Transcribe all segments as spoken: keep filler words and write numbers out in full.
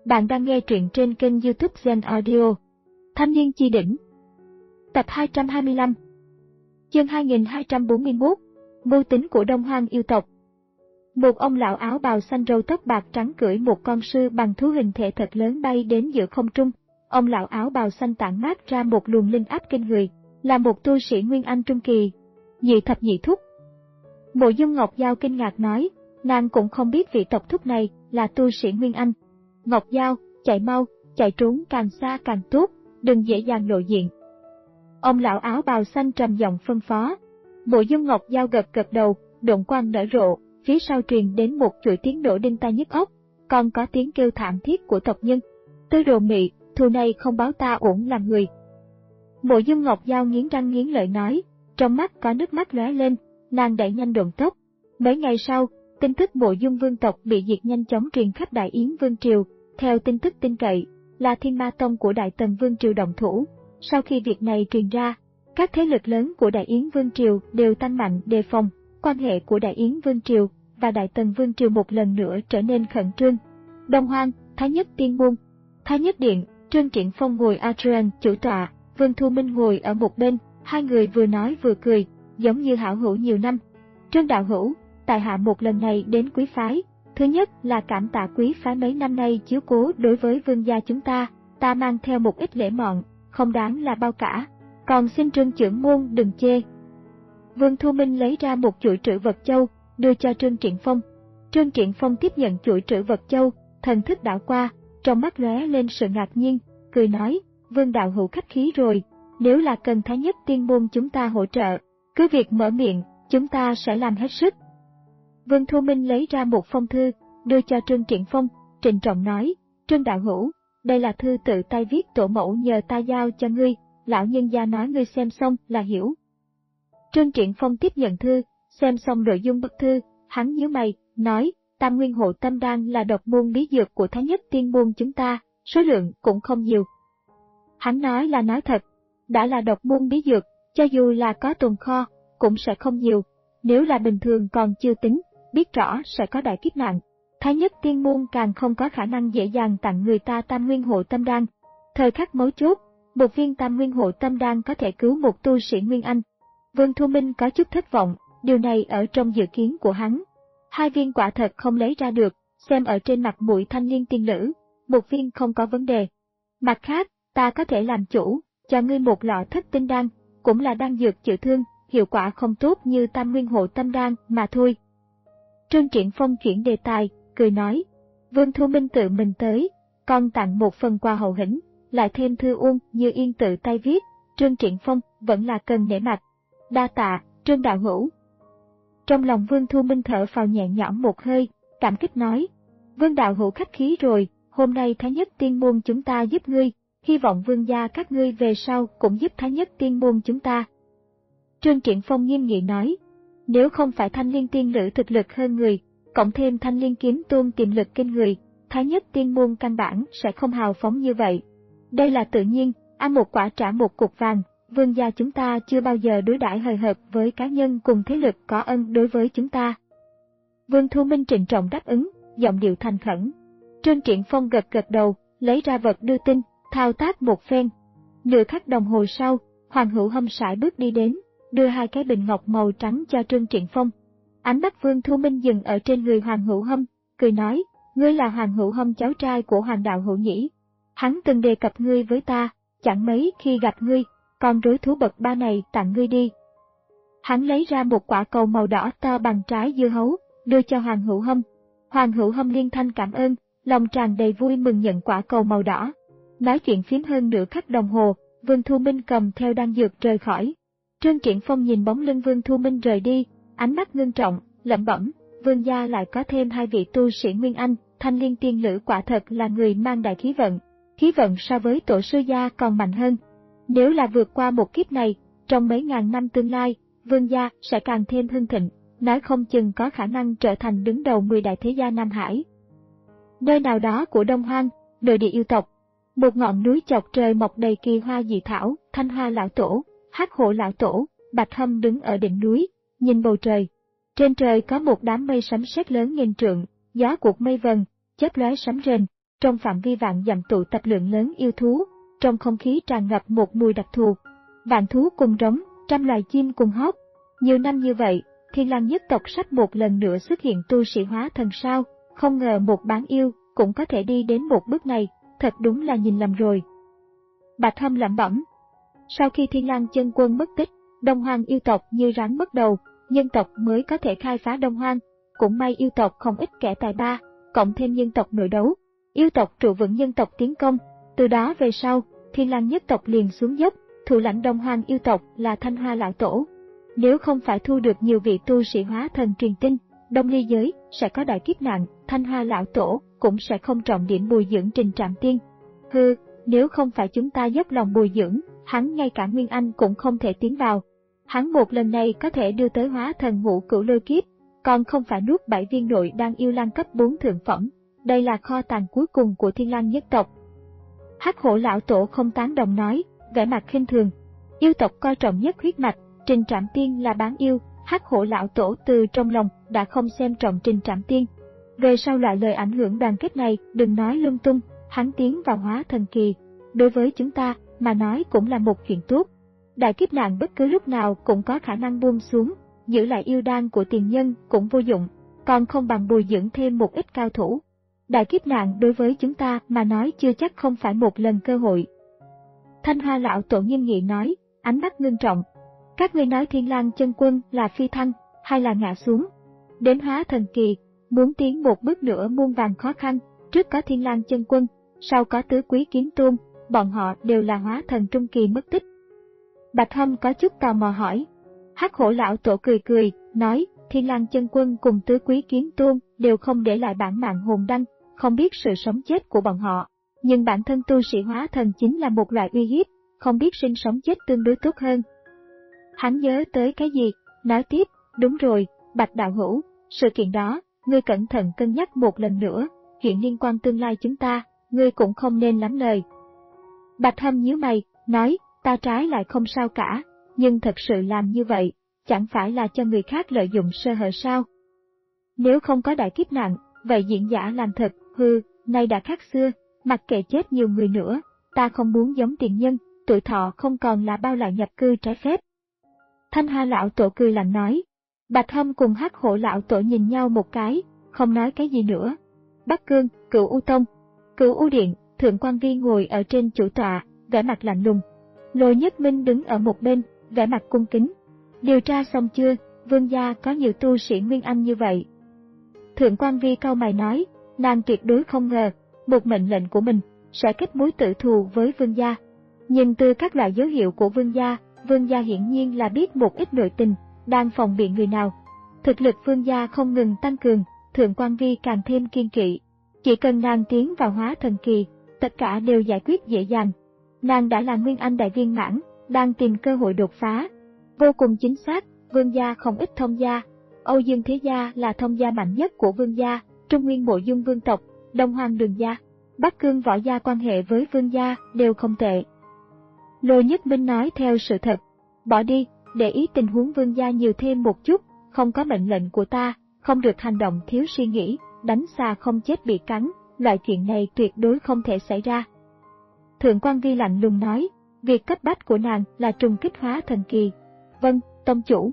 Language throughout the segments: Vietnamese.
Bạn đang nghe truyện trên kênh YouTube Zen Audio. Thanh niên chi đỉnh. Tập hai trăm hai mươi lăm. Chương hai nghìn hai trăm bốn mươi mốt. Mưu tính của Đông Hoang yêu tộc. Một ông lão áo bào xanh râu tóc bạc trắng cưỡi một con sư bằng thú hình thể thật lớn bay đến giữa không trung. Ông lão áo bào xanh tản mát ra một luồng linh áp kinh người, là một tu sĩ Nguyên Anh trung kỳ. Nhị thập nhị thúc. Mộ Dung Ngọc Giao kinh ngạc nói, nàng cũng không biết vị tộc thúc này là tu sĩ Nguyên Anh. Ngọc Giao, chạy mau, chạy trốn càng xa càng tốt, đừng dễ dàng lộ diện. Ông lão áo bào xanh trầm giọng phân phó. Mộ Dung Ngọc Giao gật gật đầu, độn quang nở rộ, phía sau truyền đến một chuỗi tiếng nổ đinh tai nhức óc, còn có tiếng kêu thảm thiết của tộc nhân. Tư Đồ Mị, thù này không báo ta uổng làm người. Mộ Dung Ngọc Giao nghiến răng nghiến lợi nói, trong mắt có nước mắt lóe lên, nàng đẩy nhanh độn tốc. Mấy ngày sau, tin tức Mộ Dung vương tộc bị diệt nhanh chóng truyền khắp Đại Yến Vương triều. Theo tin tức tin cậy, là Thiên Ma Tông của Đại Tần Vương triều động thủ. Sau khi việc này truyền ra, các thế lực lớn của Đại Yến Vương triều đều tăng mạnh đề phòng. Quan hệ của Đại Yến Vương triều và Đại Tần Vương triều một lần nữa trở nên khẩn trương. Đông Hoang, Thái Nhất Tiên môn, Thái Nhất điện, Trương Triển Phong ngồi Adrian chủ tọa, Vương Thu Minh ngồi ở một bên, hai người vừa nói vừa cười, giống như hảo hữu nhiều năm. Trương đạo hữu, tại hạ một lần này đến quý phái, thứ nhất là cảm tạ quý phái mấy năm nay chiếu cố đối với vương gia chúng ta, ta mang theo một ít lễ mọn, không đáng là bao cả, còn xin Trương trưởng môn đừng chê. Vương Thu Minh lấy ra một chuỗi trữ vật châu, đưa cho Trương Triển Phong. Trương Triển Phong tiếp nhận chuỗi trữ vật châu, thần thức đảo qua, trong mắt lóe lên sự ngạc nhiên, cười nói, Vương đạo hữu khách khí rồi, nếu là cần Thái Nhất tiên môn chúng ta hỗ trợ, cứ việc mở miệng, chúng ta sẽ làm hết sức. Vương Thu Minh lấy ra một phong thư, đưa cho Trương Triển Phong, trịnh trọng nói, Trương đạo hữu, đây là thư tự tay viết tổ mẫu nhờ ta giao cho ngươi, lão nhân gia nói ngươi xem xong là hiểu. Trương Triển Phong tiếp nhận thư, xem xong nội dung bức thư, hắn nhíu mày, nói, Tam Nguyên Hộ Tâm Đan là độc môn bí dược của Thái Nhất tiên môn chúng ta, số lượng cũng không nhiều. Hắn nói là nói thật, đã là độc môn bí dược, cho dù là có tồn kho, cũng sẽ không nhiều, nếu là bình thường còn chưa tính, biết rõ sẽ có đại kiếp nạn. Thái Nhất tiên môn càng không có khả năng dễ dàng tặng người ta Tam Nguyên Hộ Tâm Đan. Thời khắc mấu chốt, một viên Tam Nguyên Hộ Tâm Đan có thể cứu một tu sĩ Nguyên Anh. Vương Thu Minh có chút thất vọng, điều này ở trong dự kiến của hắn. Hai viên quả thật không lấy ra được, xem ở trên mặt mũi thanh niên tiên nữ, một viên không có vấn đề. Mặt khác, ta có thể làm chủ, cho ngươi một lọ Thất Tinh Đan, cũng là đan dược chữa thương, hiệu quả không tốt như Tam Nguyên Hộ Tâm Đan mà thôi. Trương Triển Phong chuyển đề tài, cười nói, Vương Thu Minh tự mình tới, còn tặng một phần quà hậu hĩnh, lại thêm thư ôn như yên tự tay viết, Trương Triển Phong vẫn là cần nể mặt. Đa tạ, Trương đạo hữu. Trong lòng Vương Thu Minh thở phào nhẹ nhõm một hơi, cảm kích nói, Vương đạo hữu khách khí rồi, hôm nay Thái Nhất tiên môn chúng ta giúp ngươi, hy vọng vương gia các ngươi về sau cũng giúp Thái Nhất tiên môn chúng ta. Trương Triển Phong nghiêm nghị nói, nếu không phải Thanh Liên tiên nữ thực lực hơn người, cộng thêm Thanh Liên kiếm tôn tiềm lực kinh người, Thái Nhất tiên môn căn bản sẽ không hào phóng như vậy. Đây là tự nhiên, ăn một quả trả một cục vàng, vương gia chúng ta chưa bao giờ đối đãi hời hợt với cá nhân cùng thế lực có ân đối với chúng ta. Vương Thu Minh trịnh trọng đáp ứng, giọng điệu thành khẩn. Trương Triển Phong gật gật đầu, lấy ra vật đưa tin, thao tác một phen. Nửa khắc đồng hồ sau, Hoàng Hữu Hâm sải bước đi đến, đưa hai cái bình ngọc màu trắng cho Trương Triển Phong. Ánh mắt Vương Thu Minh dừng ở trên người Hoàng Hữu Hâm, cười nói, ngươi là Hoàng Hữu Hâm cháu trai của Hoàng đạo hữu nhỉ? Hắn từng đề cập ngươi với ta, chẳng mấy khi gặp ngươi, con rối thú bậc ba này tặng ngươi đi. Hắn lấy ra một quả cầu màu đỏ to bằng trái dưa hấu, đưa cho Hoàng Hữu Hâm. Hoàng Hữu Hâm liên thanh cảm ơn, lòng tràn đầy vui mừng nhận quả cầu màu đỏ. Nói chuyện phím hơn nửa khắc đồng hồ, Vương Thu Minh cầm theo đan dược rời khỏi. Trương Triển Phong nhìn bóng lưng Vương Thu Minh rời đi, ánh mắt ngưng trọng, lẩm bẩm, vương gia lại có thêm hai vị tu sĩ Nguyên Anh, Thanh Liên tiên nữ quả thật là người mang đại khí vận, khí vận so với tổ sư gia còn mạnh hơn. Nếu là vượt qua một kiếp này, trong mấy ngàn năm tương lai, vương gia sẽ càng thêm hưng thịnh, nói không chừng có khả năng trở thành đứng đầu mười đại thế gia Nam Hải. Nơi nào đó của Đông Hoang, nội địa yêu tộc, một ngọn núi chọc trời mọc đầy kỳ hoa dị thảo, Thanh Hoa lão tổ, Hắc Hổ lão tổ, Bạch Hâm đứng ở đỉnh núi, nhìn bầu trời. Trên trời có một đám mây sấm sét lớn nghìn trượng, gió cuột mây vần, chớp lóe sấm rền, trong phạm vi vạn dặm tụ tập lượng lớn yêu thú, trong không khí tràn ngập một mùi đặc thù. Vạn thú cùng rống, trăm loài chim cùng hót. Nhiều năm như vậy, Thiên Lang nhất tộc sắp một lần nữa xuất hiện tu sĩ hóa thần sao, không ngờ một bán yêu cũng có thể đi đến một bước này, thật đúng là nhìn lầm rồi. Bạch Hâm lẩm bẩm. Sau khi Thiên Lang chân quân mất tích, Đông Hoang yêu tộc như rắn mất đầu, nhân tộc mới có thể khai phá Đông Hoang. Cũng may yêu tộc không ít kẻ tài ba, cộng thêm nhân tộc nội đấu, yêu tộc trụ vững nhân tộc tiến công. Từ đó về sau, Thiên Lang nhất tộc liền xuống dốc, thủ lãnh Đông Hoang yêu tộc là Thanh Hoa lão tổ. Nếu không phải thu được nhiều vị tu sĩ hóa thần truyền tin, Đông Ly giới sẽ có đại kiếp nạn, Thanh Hoa lão tổ cũng sẽ không trọng điểm bồi dưỡng Trình Trạm Tiên. Hừ, nếu không phải chúng ta dốc lòng bồi dưỡng, hắn ngay cả Nguyên Anh cũng không thể tiến vào. Hắn một lần này có thể đưa tới hóa thần ngũ cửu lôi kiếp, còn không phải nuốt bảy viên nội đan yêu lang cấp bốn thượng phẩm. Đây là kho tàng cuối cùng của Thiên Lang nhất tộc. Hắc Hổ lão tổ không tán đồng nói, vẻ mặt khinh thường. Yêu tộc coi trọng nhất huyết mạch, Trình Trạm Tiên là bán yêu. Hắc Hổ lão tổ từ trong lòng đã không xem trọng Trình Trạm Tiên. Về sau loại lời ảnh hưởng đoàn kết này, đừng nói lung tung. Hắn tiến vào hóa thần kỳ, đối với chúng ta mà nói cũng là một chuyện tốt. Đại kiếp nạn bất cứ lúc nào cũng có khả năng buông xuống, giữ lại yêu đan của tiền nhân cũng vô dụng, còn không bằng bồi dưỡng thêm một ít cao thủ. Đại kiếp nạn đối với chúng ta mà nói chưa chắc không phải một lần cơ hội. Thanh Hoa lão tổ nghiêm nghị nói, ánh mắt ngưng trọng. Các ngươi nói Thiên Lang chân quân là phi thăng, hay là ngã xuống? Đến hóa thần kỳ, muốn tiến một bước nữa muôn vàn khó khăn, trước có Thiên Lang chân quân, sau có tứ quý kiếm tôn, bọn họ đều là hóa thần trung kỳ mất tích. Bạch Hâm có chút tò mò hỏi. Hắc Hổ lão tổ cười cười, nói, Thiên Lang chân quân cùng tứ quý kiếm tôn đều không để lại bản mạng hồn đăng, không biết sự sống chết của bọn họ. Nhưng bản thân tu sĩ hóa thần chính là một loại uy hiếp, không biết sinh sống chết tương đối tốt hơn. Hắn nhớ tới cái gì, nói tiếp, đúng rồi, Bạch đạo hữu, sự kiện đó, ngươi cẩn thận cân nhắc một lần nữa, chuyện liên quan tương lai chúng ta, ngươi cũng không nên lắm lời. Bạch Hâm nhíu mày, nói, ta trái lại không sao cả, nhưng thật sự làm như vậy, chẳng phải là cho người khác lợi dụng sơ hở sao? Nếu không có đại kiếp nạn, vậy diễn giả làm thật, hư, nay đã khác xưa, mặc kệ chết nhiều người nữa, ta không muốn giống tiền nhân, tuổi thọ không còn là bao lại nhập cư trái phép. Thanh Hoa lão tổ cười lạnh nói. Bạch Hâm cùng Hắc Hổ lão tổ nhìn nhau một cái, không nói cái gì nữa. Bắc Cương, Cửu U Tông, Cửu U Điện, Thượng Quan Vi ngồi ở trên chủ tọa, vẻ mặt lạnh lùng. Lôi Nhất Minh đứng ở một bên, vẻ mặt cung kính. Điều tra xong chưa, Vương gia có nhiều tu sĩ Nguyên Anh như vậy? Thượng Quan Vi cau mày nói, nàng tuyệt đối không ngờ, một mệnh lệnh của mình sẽ kết mối tử thù với Vương gia. Nhưng từ các loại dấu hiệu của Vương gia, Vương gia hiển nhiên là biết một ít nội tình, đang phòng bị người nào. Thực lực Vương gia không ngừng tăng cường, Thượng Quan Vi càng thêm kiên kỵ. Chỉ cần nàng tiến vào hóa thần kỳ, tất cả đều giải quyết dễ dàng. Nàng đã là Nguyên Anh đại viên mãn, đang tìm cơ hội đột phá. Vô cùng chính xác, Vương gia không ít thông gia. Âu Dương Thế Gia là thông gia mạnh nhất của Vương gia, Trung Nguyên Mộ Dung vương tộc, Đông Hoang Đường gia, Bắc Cương Võ gia quan hệ với Vương gia đều không tệ. Lôi Nhất Minh nói theo sự thật, bỏ đi, để ý tình huống Vương gia nhiều thêm một chút, không có mệnh lệnh của ta, không được hành động thiếu suy nghĩ, đánh xà không chết bị cắn, loại chuyện này tuyệt đối không thể xảy ra. Thượng Quan Vi lạnh lùng nói, việc cấp bách của nàng là trùng kích hóa thần kỳ. Vâng, tông chủ.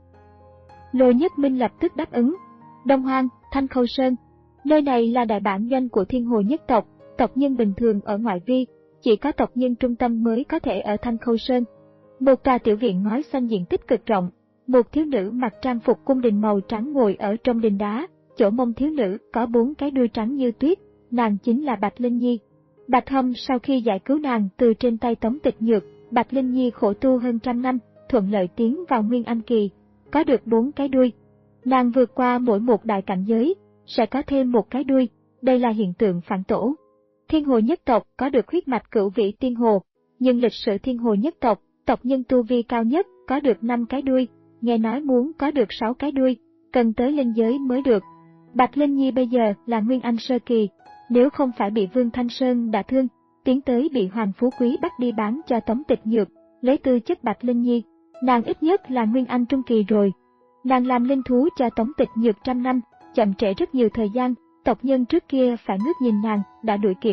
Lôi Nhất Minh lập tức đáp ứng. Đông Hoang, Thanh Khâu Sơn. Nơi này là đại bản doanh của Thiên Hồ nhất tộc, tộc nhân bình thường ở ngoại vi, chỉ có tộc nhân trung tâm mới có thể ở Thanh Khâu Sơn. Một tòa tiểu viện ngói xanh diện tích cực rộng, một thiếu nữ mặc trang phục cung đình màu trắng ngồi ở trong đình đá, chỗ mông thiếu nữ có bốn cái đuôi trắng như tuyết, nàng chính là Bạch Linh Nhi. Bạch Hâm sau khi giải cứu nàng từ trên tay Tống Tịch Nhược, Bạch Linh Nhi khổ tu hơn trăm năm, thuận lợi tiến vào Nguyên Anh kỳ, có được bốn cái đuôi. Nàng vượt qua mỗi một đại cảnh giới, sẽ có thêm một cái đuôi, đây là hiện tượng phản tổ. Thiên Hồ nhất tộc có được huyết mạch cửu vĩ tiên hồ, nhưng lịch sử Thiên Hồ nhất tộc, tộc nhân tu vi cao nhất có được năm cái đuôi, nghe nói muốn có được sáu cái đuôi, cần tới linh giới mới được. Bạch Linh Nhi bây giờ là Nguyên Anh sơ kỳ, nếu không phải bị Vương Thanh Sơn đả thương, tiến tới bị Hoàng Phú Quý bắt đi bán cho Tống Tịch Nhược, lấy tư chất Bạch Linh Nhi, nàng ít nhất là Nguyên Anh trung kỳ rồi. Nàng làm linh thú cho Tống Tịch Nhược trăm năm, chậm trễ rất nhiều thời gian, tộc nhân trước kia phải ngước nhìn nàng, đã đuổi kịp,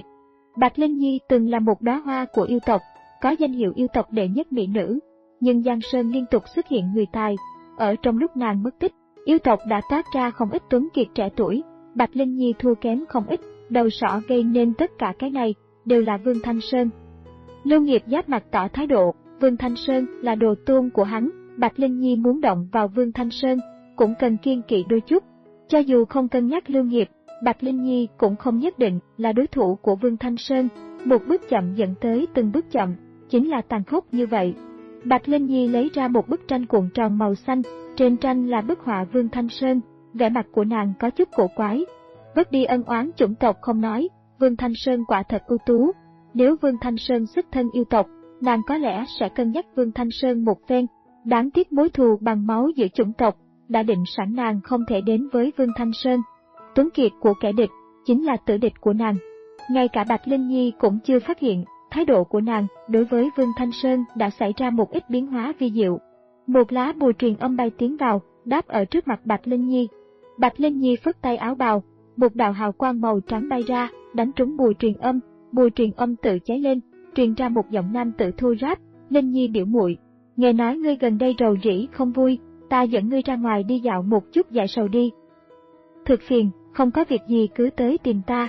Bạch Linh Nhi từng là một đóa hoa của yêu tộc, có danh hiệu yêu tộc đệ nhất mỹ nữ, nhưng Giang Sơn liên tục xuất hiện người tài. Ở trong lúc nàng mất tích, yêu tộc đã toát ra không ít tuấn kiệt trẻ tuổi, Bạch Linh Nhi thua kém không ít, đầu sỏ gây nên tất cả cái này đều là Vương Thanh Sơn. Lưu Nghiệp giáp mặt tỏ thái độ, Vương Thanh Sơn là đồ tôn của hắn, Bạch Linh Nhi muốn động vào Vương Thanh Sơn cũng cần kiêng kỵ đôi chút. Cho dù không cân nhắc Lưu Nghiệp, Bạch Linh Nhi cũng không nhất định là đối thủ của Vương Thanh Sơn, một bước chậm dẫn tới từng bước chậm, chính là tàn khốc như vậy. Bạch Linh Nhi lấy ra một bức tranh cuộn tròn màu xanh, trên tranh là bức họa Vương Thanh Sơn, vẻ mặt của nàng có chút cổ quái. Vứt đi ân oán chủng tộc không nói, Vương Thanh Sơn quả thật ưu tú. Nếu Vương Thanh Sơn xuất thân yêu tộc, nàng có lẽ sẽ cân nhắc Vương Thanh Sơn một phen. Đáng tiếc mối thù bằng máu giữa chủng tộc đã định sẵn nàng không thể đến với Vương Thanh Sơn. Tuấn kiệt của kẻ địch chính là tử địch của nàng. Ngay cả Bạch Linh Nhi cũng chưa phát hiện, thái độ của nàng đối với Vương Thanh Sơn đã xảy ra một ít biến hóa vi diệu. Một lá bùa truyền âm bay tiến vào, đáp ở trước mặt Bạch Linh Nhi. Bạch Linh Nhi phất tay áo bào, một đạo hào quang màu trắng bay ra, đánh trúng bùa truyền âm, bùa truyền âm tự cháy lên, truyền ra một giọng nam tự thô ráp. Linh Nhi biểu muội, nghe nói ngươi gần đây rầu rĩ không vui, ta dẫn ngươi ra ngoài đi dạo một chút giải sầu đi. Thực phiền, không có việc gì cứ tới tìm ta.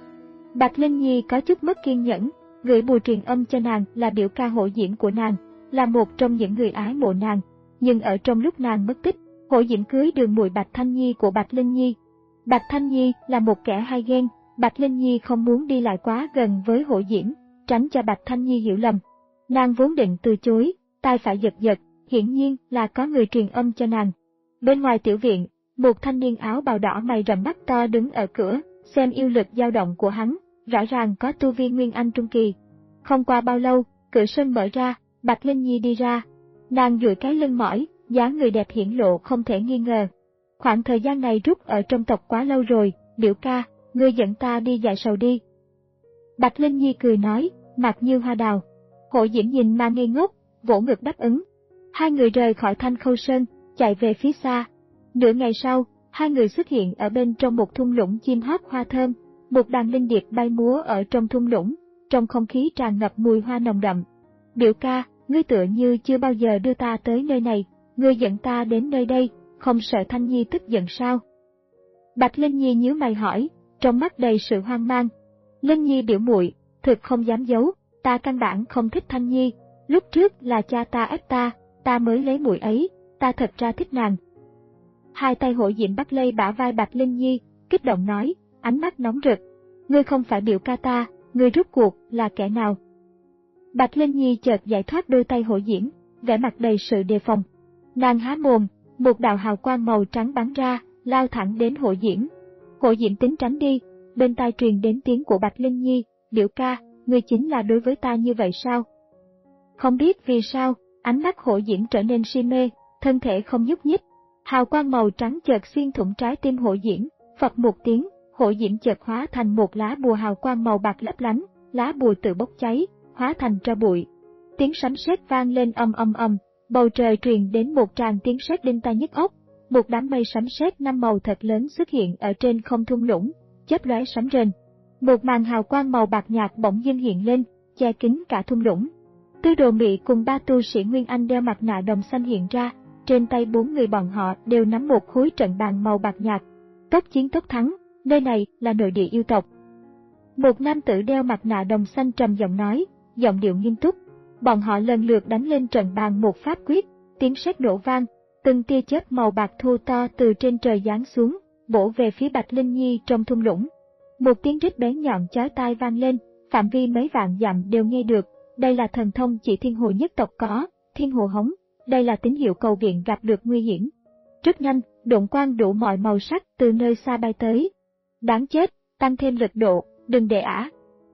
Bạch Linh Nhi có chút mất kiên nhẫn, gửi bùa truyền âm cho nàng là biểu ca Hổ Diễm của nàng, là một trong những người ái mộ nàng. Nhưng ở trong lúc nàng mất tích, Hổ Diễm cưới đường muội Bạch Thanh Nhi của Bạch Linh Nhi. Bạch Thanh Nhi là một kẻ hay ghen, Bạch Linh Nhi không muốn đi lại quá gần với Hổ Diễm, tránh cho Bạch Thanh Nhi hiểu lầm. Nàng vốn định từ chối, tai phải giật giật, hiển nhiên là có người truyền âm cho nàng. Bên ngoài tiểu viện, một thanh niên áo bào đỏ mày rậm mắt to đứng ở cửa, xem yêu lực dao động của hắn, rõ ràng có tu vi Nguyên Anh trung kỳ. Không qua bao lâu, cửa sân mở ra, Bạch Linh Nhi đi ra. Nàng duỗi cái lưng mỏi, dáng người đẹp hiển lộ không thể nghi ngờ. Khoảng thời gian này rút ở trong tộc quá lâu rồi, biểu ca, ngươi dẫn ta đi giải sầu đi. Bạch Linh Nhi cười nói, mặt như hoa đào. Hổ Diễm nhìn mà ngây ngốc, vỗ ngực đáp ứng. Hai người rời khỏi Thanh Khâu Sơn, chạy về phía xa. Nửa ngày sau, hai người xuất hiện ở bên trong một thung lũng chim hót hoa thơm. Một đàn linh điệp bay múa ở trong thung lũng, trong không khí tràn ngập mùi hoa nồng đậm. Biểu ca, ngươi tựa như chưa bao giờ đưa ta tới nơi này, ngươi dẫn ta đến nơi đây, không sợ Thanh Nhi tức giận sao? Bạch Linh Nhi nhíu mày hỏi, trong mắt đầy sự hoang mang. Linh Nhi biểu muội, thực không dám giấu, ta căn bản không thích Thanh Nhi, lúc trước là cha ta ép ta, ta mới lấy muội ấy, ta thật ra thích nàng. Hai tay Hổ Diễm bắt lấy bả vai Bạch Linh Nhi, kích động nói, ánh mắt nóng rực. Ngươi không phải biểu ca ta, ngươi rút cuộc là kẻ nào? Bạch Linh Nhi chợt giải thoát đôi tay Hổ Diễm, vẻ mặt đầy sự đề phòng. Nàng há mồm, một đạo hào quang màu trắng bắn ra, lao thẳng đến Hổ Diễm. Hổ Diễm tính tránh đi, bên tai truyền đến tiếng của Bạch Linh Nhi, biểu ca, ngươi chính là đối với ta như vậy sao? Không biết vì sao, ánh mắt Hổ Diễm trở nên si mê, thân thể không nhúc nhích. Hào quang màu trắng chợt xuyên thủng trái tim Hổ Diễm, phập một tiếng, Hổ Diễm chợt hóa thành một lá bùa hào quang màu bạc lấp lánh, lá bùa tự bốc cháy, hóa thành tro bụi. Tiếng sấm sét vang lên ầm ầm ầm, bầu trời truyền đến một tràng tiếng sét đinh tai nhức óc. Một đám mây sấm sét năm màu thật lớn xuất hiện ở trên không thung lũng, chớp lóe sấm rền. Một màn hào quang màu bạc nhạt bỗng dưng hiện lên, che kín cả thung lũng. Tư Đồ Mị cùng ba tu sĩ Nguyên Anh đeo mặt nạ đồng xanh hiện ra, trên tay bốn người bọn họ đều nắm một khối trận bàn màu bạc nhạt. Tốc chiến tốc thắng, nơi này là nội địa yêu tộc. Một nam tử đeo mặt nạ đồng xanh trầm giọng nói, giọng điệu nghiêm túc. Bọn họ lần lượt đánh lên trận bàn một pháp quyết, tiếng sét nổ vang, từng tia chớp màu bạc thô to từ trên trời giáng xuống, bổ về phía Bạch Linh Nhi trong thung lũng. Một tiếng rít bén nhọn chói tai vang lên, phạm vi mấy vạn dặm đều nghe được. Đây là thần thông chỉ thiên hồ nhất tộc có, thiên hồ hống. Đây là tín hiệu cầu viện gặp được nguy hiểm. Rất nhanh, độn quang đủ mọi màu sắc từ nơi xa bay tới. Đáng chết, tăng thêm lực độ, đừng để ả.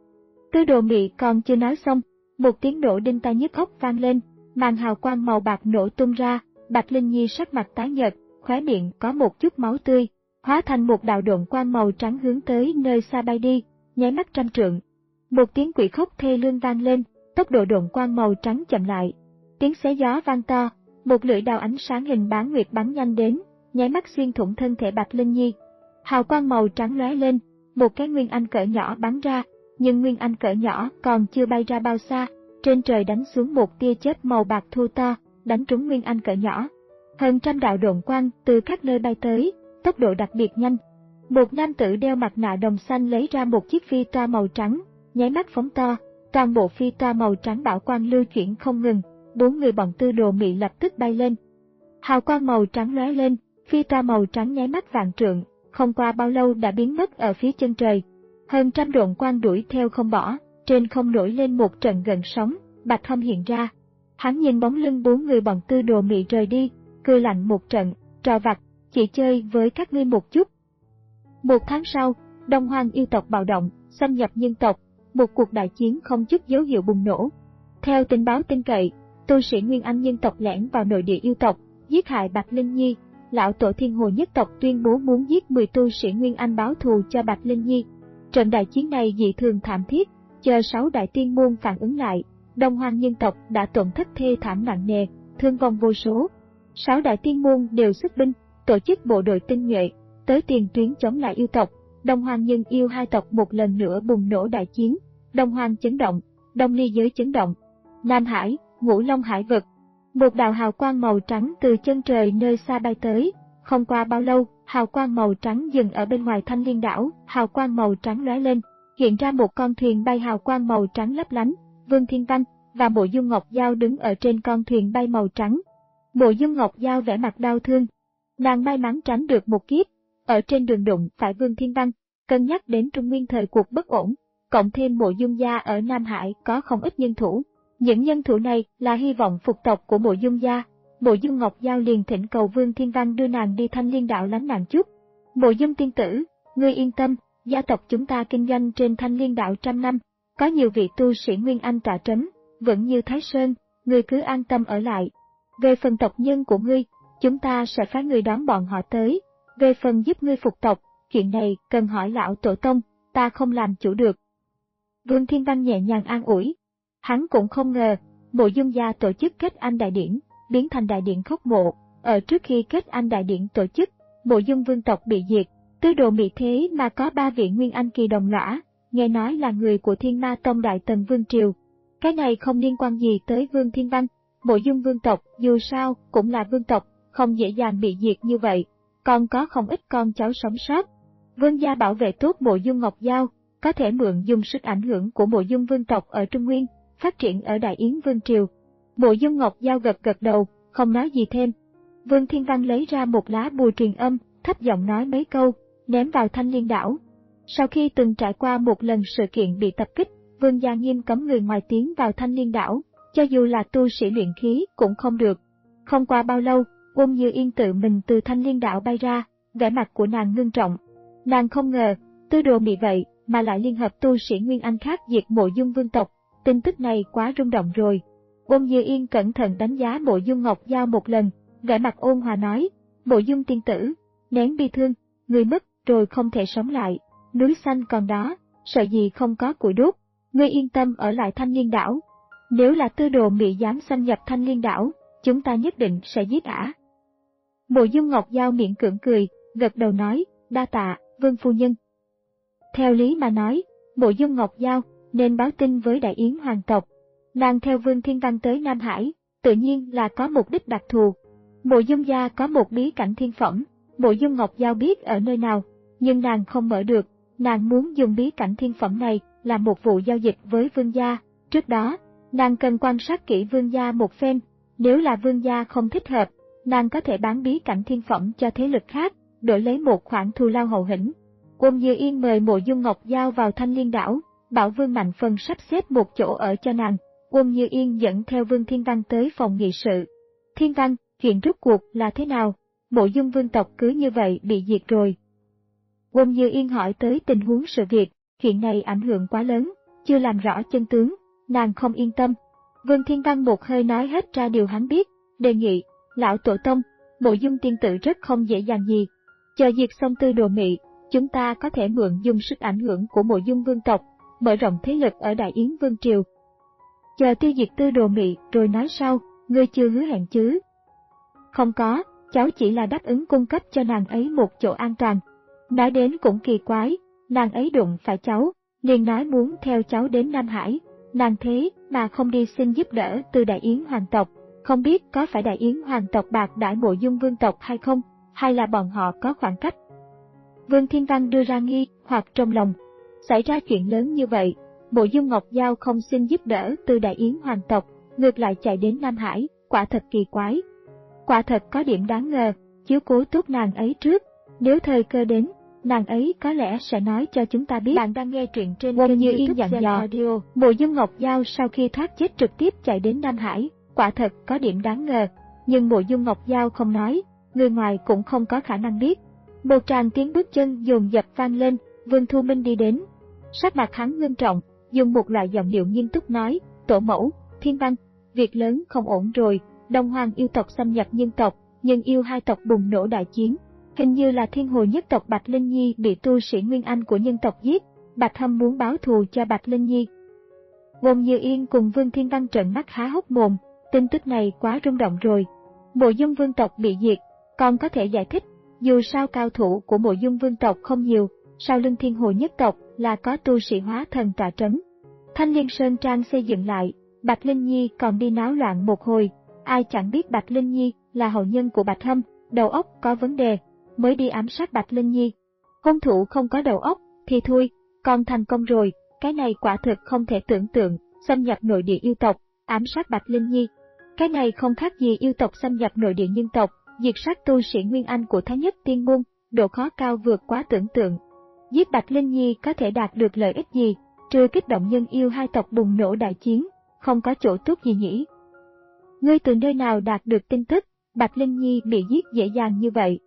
Tư Đồ Mị còn chưa nói xong, một tiếng nổ đinh tai nhức óc vang lên, màn hào quang màu bạc nổ tung ra, Bạch Linh Nhi sắc mặt tái nhợt, khóe miệng có một chút máu tươi, hóa thành một đạo độn quang màu trắng hướng tới nơi xa bay đi, nháy mắt trăm trượng. Một tiếng quỷ khóc thê lương vang lên, tốc độ độn quang màu trắng chậm lại. Tiếng xé gió vang to, một lưỡi đao ánh sáng hình bán nguyệt bắn nhanh đến, nháy mắt xuyên thủng thân thể Bạch Linh Nhi. Hào quang màu trắng lóe lên, một cái nguyên anh cỡ nhỏ bắn ra, nhưng nguyên anh cỡ nhỏ còn chưa bay ra bao xa, trên trời đánh xuống một tia chớp màu bạc thô to, đánh trúng nguyên anh cỡ nhỏ. Hơn trăm đạo độn quang từ các nơi bay tới, tốc độ đặc biệt nhanh. Một nam tử đeo mặt nạ đồng xanh lấy ra một chiếc phi toa màu trắng, nháy mắt phóng to, toàn bộ phi toa màu trắng bảo quang lưu chuyển không ngừng, bốn người bọn Tư Đồ Mị lập tức bay lên. Hào quang màu trắng lóe lên, phi toa màu trắng nháy mắt vạn trượng, không qua bao lâu đã biến mất ở phía chân trời. Hơn trăm độn quang đuổi theo không bỏ, trên không nổi lên một trận gợn sóng, Bạch Hâm hiện ra. Hắn nhìn bóng lưng bốn người bọn Tư Đồ Mị rời đi, cười lạnh một trận, trò vặt, chỉ chơi với các ngươi một chút. Một tháng sau, Đông Hoang yêu tộc bạo động, xâm nhập nhân tộc, một cuộc đại chiến không chút dấu hiệu bùng nổ. Theo tình báo tin cậy, tu sĩ Nguyên Anh nhân tộc lẻn vào nội địa yêu tộc, giết hại Bạch Linh Nhi. Lão tổ Thiên Hồ nhất tộc tuyên bố muốn giết mười tu sĩ Nguyên Anh báo thù cho Bạch Linh Nhi. Trận đại chiến này dị thường thảm thiết, chờ sáu đại tiên môn phản ứng lại, Đông Hoang nhân tộc đã tổn thất thê thảm nặng nề, thương vong vô số. Sáu đại tiên môn đều xuất binh, tổ chức bộ đội tinh nhuệ, tới tiền tuyến chống lại yêu tộc. Đông Hoang nhân yêu hai tộc một lần nữa bùng nổ đại chiến, Đông Hoang chấn động, Đông Ly giới chấn động. Nam Hải, Ngũ Long Hải vực. Một đạo hào quang màu trắng từ chân trời nơi xa bay tới, không qua bao lâu, hào quang màu trắng dừng ở bên ngoài Thanh Liên đảo, hào quang màu trắng lóe lên, hiện ra một con thuyền bay hào quang màu trắng lấp lánh, Vương Thiên Văn và Mộ Dung Ngọc Giao đứng ở trên con thuyền bay màu trắng. Mộ Dung Ngọc Giao vẻ mặt đau thương, nàng may mắn tránh được một kiếp, ở trên đường đụng phải Vương Thiên Văn, cân nhắc đến Trung Nguyên thời cuộc bất ổn, cộng thêm Mộ Dung gia ở Nam Hải có không ít nhân thủ. Những nhân thủ này là hy vọng phục tộc của Mộ Dung gia. Mộ Dung Ngọc Giao liền thỉnh cầu Vương Thiên Văn đưa nàng đi Thanh Liên đảo lánh nạn chút. Mộ Dung tiên tử, ngươi yên tâm, gia tộc chúng ta kinh doanh trên Thanh Liên đảo trăm năm, có nhiều vị tu sĩ Nguyên Anh tọa trấn, vẫn như Thái Sơn, ngươi cứ an tâm ở lại. Về phần tộc nhân của ngươi, chúng ta sẽ phái người đón bọn họ tới. Về phần giúp ngươi phục tộc, chuyện này cần hỏi lão tổ tông, ta không làm chủ được. Vương Thiên Văn nhẹ nhàng an ủi. Hắn cũng không ngờ, Mộ Dung gia tổ chức kết anh đại điển, biến thành đại điện khốc mộ. Ở trước khi kết anh đại điển tổ chức, Mộ Dung vương tộc bị diệt, Tư Đồ Mị thế mà có ba vị Nguyên Anh kỳ đồng lõa, nghe nói là người của Thiên Ma Tông Đại Tần Vương Triều. Cái này không liên quan gì tới Vương Thiên Văn, Mộ Dung vương tộc dù sao cũng là vương tộc, không dễ dàng bị diệt như vậy, còn có không ít con cháu sống sót. Vương gia bảo vệ tốt Mộ Dung Ngọc Giao, có thể mượn dùng sức ảnh hưởng của Mộ Dung vương tộc ở Trung Nguyên, phát triển ở Đại Yến Vương Triều. Mộ Dung Ngọc Giao gật gật đầu, không nói gì thêm. Vương Thiên Văn lấy ra một lá bùa truyền âm, thấp giọng nói mấy câu, ném vào Thanh Liên đảo. Sau khi từng trải qua một lần sự kiện bị tập kích, Vương gia nghiêm cấm người ngoài tiến vào Thanh Liên đảo, cho dù là tu sĩ luyện khí cũng không được. Không qua bao lâu, Uông Như Yên tự mình từ Thanh Liên đảo bay ra, vẻ mặt của nàng ngưng trọng. Nàng không ngờ, Tư Đồ Mị vậy mà lại liên hợp tu sĩ Nguyên Anh khác diệt Mộ Dung vương tộc, tin tức này quá rung động rồi. Uông Như Yên cẩn thận đánh giá Mộ Dung Ngọc Giao một lần, vẻ mặt ôn hòa nói, Mộ Dung tiên tử, nén bi thương, người mất rồi không thể sống lại, núi xanh còn đó, sợ gì không có củi đốt, ngươi yên tâm ở lại Thanh Liên đảo. Nếu là Tư Đồ Mị dám xâm nhập Thanh Liên đảo, chúng ta nhất định sẽ giết ả. Mộ Dung Ngọc Giao miễn cưỡng cười, gật đầu nói, đa tạ, Vương phu nhân. Theo lý mà nói, Mộ Dung Ngọc Giao nên báo tin với Đại Yến hoàng tộc. Nàng theo Vương Thiên Văn tới Nam Hải, tự nhiên là có mục đích đặc thù. Mộ Dung gia có một bí cảnh thiên phẩm, Mộ Dung Ngọc Giao biết ở nơi nào, nhưng nàng không mở được. Nàng muốn dùng bí cảnh thiên phẩm này làm một vụ giao dịch với Vương gia. Trước đó, nàng cần quan sát kỹ Vương gia một phen. Nếu là Vương gia không thích hợp, nàng có thể bán bí cảnh thiên phẩm cho thế lực khác, đổi lấy một khoản thù lao hậu hĩnh. Uông Như Yên mời Mộ Dung Ngọc Giao vào Thanh Liên đảo, bảo Vương Mạnh Phần sắp xếp một chỗ ở cho nàng. Uông Như Yên dẫn theo Vương Thiên Văn tới phòng nghị sự. Thiên Văn, chuyện rốt cuộc là thế nào? Mộ Dung vương tộc cứ như vậy bị diệt rồi. Uông Như Yên hỏi tới tình huống sự việc, chuyện này ảnh hưởng quá lớn, chưa làm rõ chân tướng, nàng không yên tâm. Vương Thiên Văn một hơi nói hết ra điều hắn biết, đề nghị, lão tổ tông, Mộ Dung tiên tử rất không dễ dàng gì. Chờ diệt xong Tư Đồ Mị, chúng ta có thể mượn dùng sức ảnh hưởng của Mộ Dung vương tộc, mở rộng thế lực ở Đại Yến Vương Triều. Chờ tiêu diệt Tư Đồ Mị rồi nói sau, ngươi chưa hứa hẹn chứ? Không có, cháu chỉ là đáp ứng cung cấp cho nàng ấy một chỗ an toàn. Nói đến cũng kỳ quái, nàng ấy đụng phải cháu, liền nói muốn theo cháu đến Nam Hải. Nàng thế mà không đi xin giúp đỡ từ Đại Yến hoàng tộc, không biết có phải Đại Yến hoàng tộc bạc đãi Mộ Dung vương tộc hay không, hay là bọn họ có khoảng cách. Vương Thiên Văn đưa ra nghi hoặc trong lòng. Xảy ra chuyện lớn như vậy, Mộ Dung Ngọc Giao không xin giúp đỡ từ Đại Yến hoàng tộc, ngược lại chạy đến Nam Hải, quả thật kỳ quái. Quả thật có điểm đáng ngờ, chiếu cố tốt nàng ấy trước, nếu thời cơ đến, nàng ấy có lẽ sẽ nói cho chúng ta biết. Bạn đang nghe truyện trên kênh Như Yên dặn dò. Mộ Dung Ngọc Giao sau khi thoát chết trực tiếp chạy đến Nam Hải, quả thật có điểm đáng ngờ, nhưng Mộ Dung Ngọc Giao không nói, người ngoài cũng không có khả năng biết. Một tràng tiếng bước chân dồn dập vang lên, Vương Thu Minh đi đến. Sắc mặt hắn ngưng trọng, dùng một loại giọng điệu nghiêm túc nói, tổ mẫu, Thiên Văn, việc lớn không ổn rồi, Đông Hoang yêu tộc xâm nhập nhân tộc, nhân yêu hai tộc bùng nổ đại chiến. Hình như là Thiên Hồ nhất tộc Bạch Linh Nhi bị tu sĩ Nguyên Anh của nhân tộc giết, Bạch Hâm muốn báo thù cho Bạch Linh Nhi. Wong Như Yên cùng Vương Thiên Văn trợn mắt há hốc mồm, tin tức này quá rung động rồi. Mộ Dung vương tộc bị diệt, còn có thể giải thích, dù sao cao thủ của Mộ Dung vương tộc không nhiều, sau lưng Thiên Hồ nhất tộc là có tu sĩ hóa thần tọa trấn. Thanh Liên Sơn Trang xây dựng lại, Bạch Linh Nhi còn đi náo loạn một hồi, ai chẳng biết Bạch Linh Nhi là hậu nhân của Bạch Hâm, đầu óc có vấn đề, mới đi ám sát Bạch Linh Nhi. Hung thủ không có đầu óc thì thôi, còn thành công rồi, cái này quả thực không thể tưởng tượng, xâm nhập nội địa yêu tộc, ám sát Bạch Linh Nhi. Cái này không khác gì yêu tộc xâm nhập nội địa nhân tộc, diệt sát tu sĩ Nguyên Anh của Thái Nhất Tiên Môn, độ khó cao vượt quá tưởng tượng. Giết Bạch Linh Nhi có thể đạt được lợi ích gì, trừ kích động nhân yêu hai tộc bùng nổ đại chiến, không có chỗ tốt gì nhỉ? Ngươi từ nơi nào đạt được tin tức, Bạch Linh Nhi bị giết dễ dàng như vậy?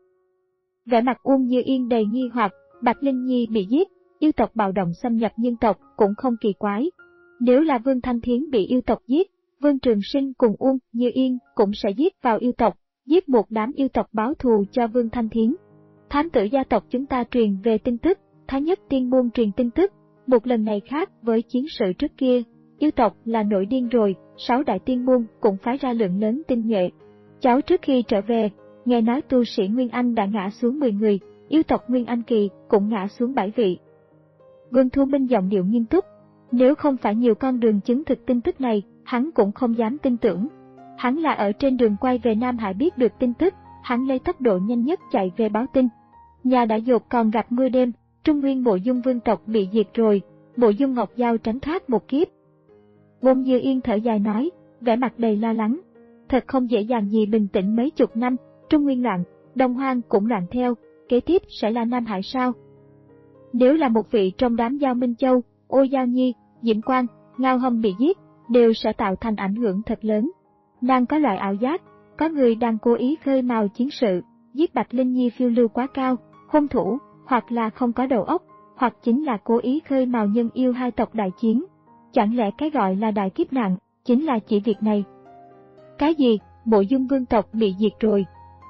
Vẻ mặt Uông Như Yên đầy nghi hoặc, Bạch Linh Nhi bị giết, yêu tộc bạo động xâm nhập nhân tộc cũng không kỳ quái. Nếu là Vương Thanh Thiến bị yêu tộc giết, Vương Trường Sinh cùng Uông Như Yên cũng sẽ giết vào yêu tộc, giết một đám yêu tộc báo thù cho Vương Thanh Thiến. Thám tử gia tộc chúng ta truyền về tin tức, Thái Nhất Tiên Môn truyền tin tức, một lần này khác với chiến sự trước kia, yêu tộc là nổi điên rồi, sáu đại tiên môn cũng phái ra lượng lớn tinh nhuệ. Cháu trước khi trở về, nghe nói tu sĩ Nguyên Anh đã ngã xuống mười người, yêu tộc Nguyên Anh kỳ cũng ngã xuống bảy vị. Vương Thu Minh giọng điệu nghiêm túc, nếu không phải nhiều con đường chứng thực tin tức này, hắn cũng không dám tin tưởng. Hắn là ở trên đường quay về Nam Hải biết được tin tức, hắn lấy tốc độ nhanh nhất chạy về báo tin. Nhà đã dột còn gặp mưa đêm, Trung Nguyên Mộ Dung vương tộc bị diệt rồi, Mộ Dung Ngọc Giao tránh thoát một kiếp. Wong Như Yên thở dài nói, vẻ mặt đầy lo lắng. Thật không dễ dàng gì bình tĩnh mấy chục năm, Trung Nguyên loạn, Đông Hoang cũng loạn theo, kế tiếp sẽ là Nam Hải sao? Nếu là một vị trong đám Giao Minh Châu, Ô Giao Nhi, Diễm Quang, Ngao Hâm bị giết, đều sẽ tạo thành ảnh hưởng thật lớn. Nàng có loại ảo giác, có người đang cố ý khơi mào chiến sự, giết Bạch Linh Nhi phiêu lưu quá cao, hung thủ, hoặc là không có đầu óc, hoặc chính là cố ý khơi mào nhân yêu hai tộc đại chiến. Chẳng lẽ cái gọi là đại kiếp nạn, chính là chỉ việc này? Cái gì, Mộ Dung vương tộc bị diệt rồi?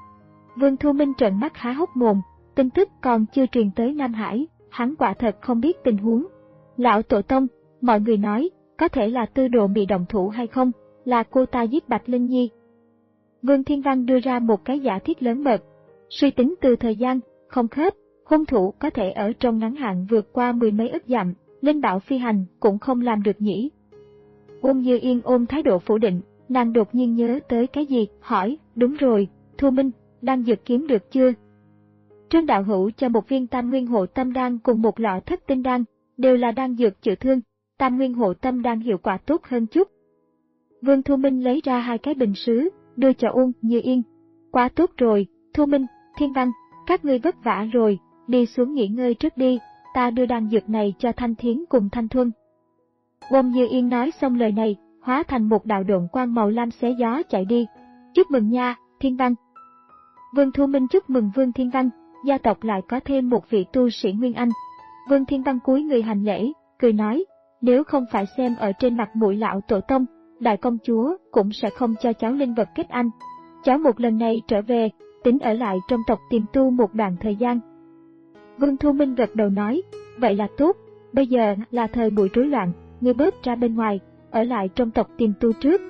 Vương Thu Minh trợn mắt há hốc mồm, tin tức còn chưa truyền tới Nam Hải, hắn quả thật không biết tình huống. Lão tổ tông, mọi người nói, có thể là Tư Đồ bị động thủ hay không, là cô ta giết Bạch Linh Nhi. Vương Thiên Văn đưa ra một cái giả thiết lớn mật, suy tính từ thời gian, không khớp, hung thủ có thể ở trong ngắn hạn vượt qua mười mấy ức dặm, Linh Bảo phi hành cũng không làm được nhỉ. Uông Như Yên ôm thái độ phủ định, nàng đột nhiên nhớ tới cái gì, hỏi, đúng rồi, Thu Minh, đan dược kiếm được chưa? Trương đạo hữu cho một viên Tam Nguyên Hộ Tâm đan cùng một lọ Thất Tinh đan, đều là đan dược chữa thương, Tam Nguyên Hộ Tâm đan hiệu quả tốt hơn chút. Vương Thu Minh lấy ra hai cái bình sứ, đưa cho Uông Như Yên. Quá tốt rồi, Thu Minh, Thiên Văn, các ngươi vất vả rồi, đi xuống nghỉ ngơi trước đi, ta đưa đan dược này cho Thanh Thiến cùng Thanh Thuân. Uông Như Yên nói xong lời này, hóa thành một đạo độn quang màu lam xé gió chạy đi. Chúc mừng nha, Thiên Văn. Vương Thu Minh chúc mừng Vương Thiên Văn, gia tộc lại có thêm một vị tu sĩ Nguyên Anh. Vương Thiên Văn cúi người hành lễ, cười nói, nếu không phải xem ở trên mặt mũi lão tổ tông, đại công chúa cũng sẽ không cho cháu linh vật kết anh. Cháu một lần này trở về, tính ở lại trong tộc tiềm tu một đoạn thời gian. Vương Thu Minh gật đầu nói, vậy là tốt, bây giờ là thời buổi rối loạn, ngươi bớt ra bên ngoài, ở lại trong tộc tiềm tu trước.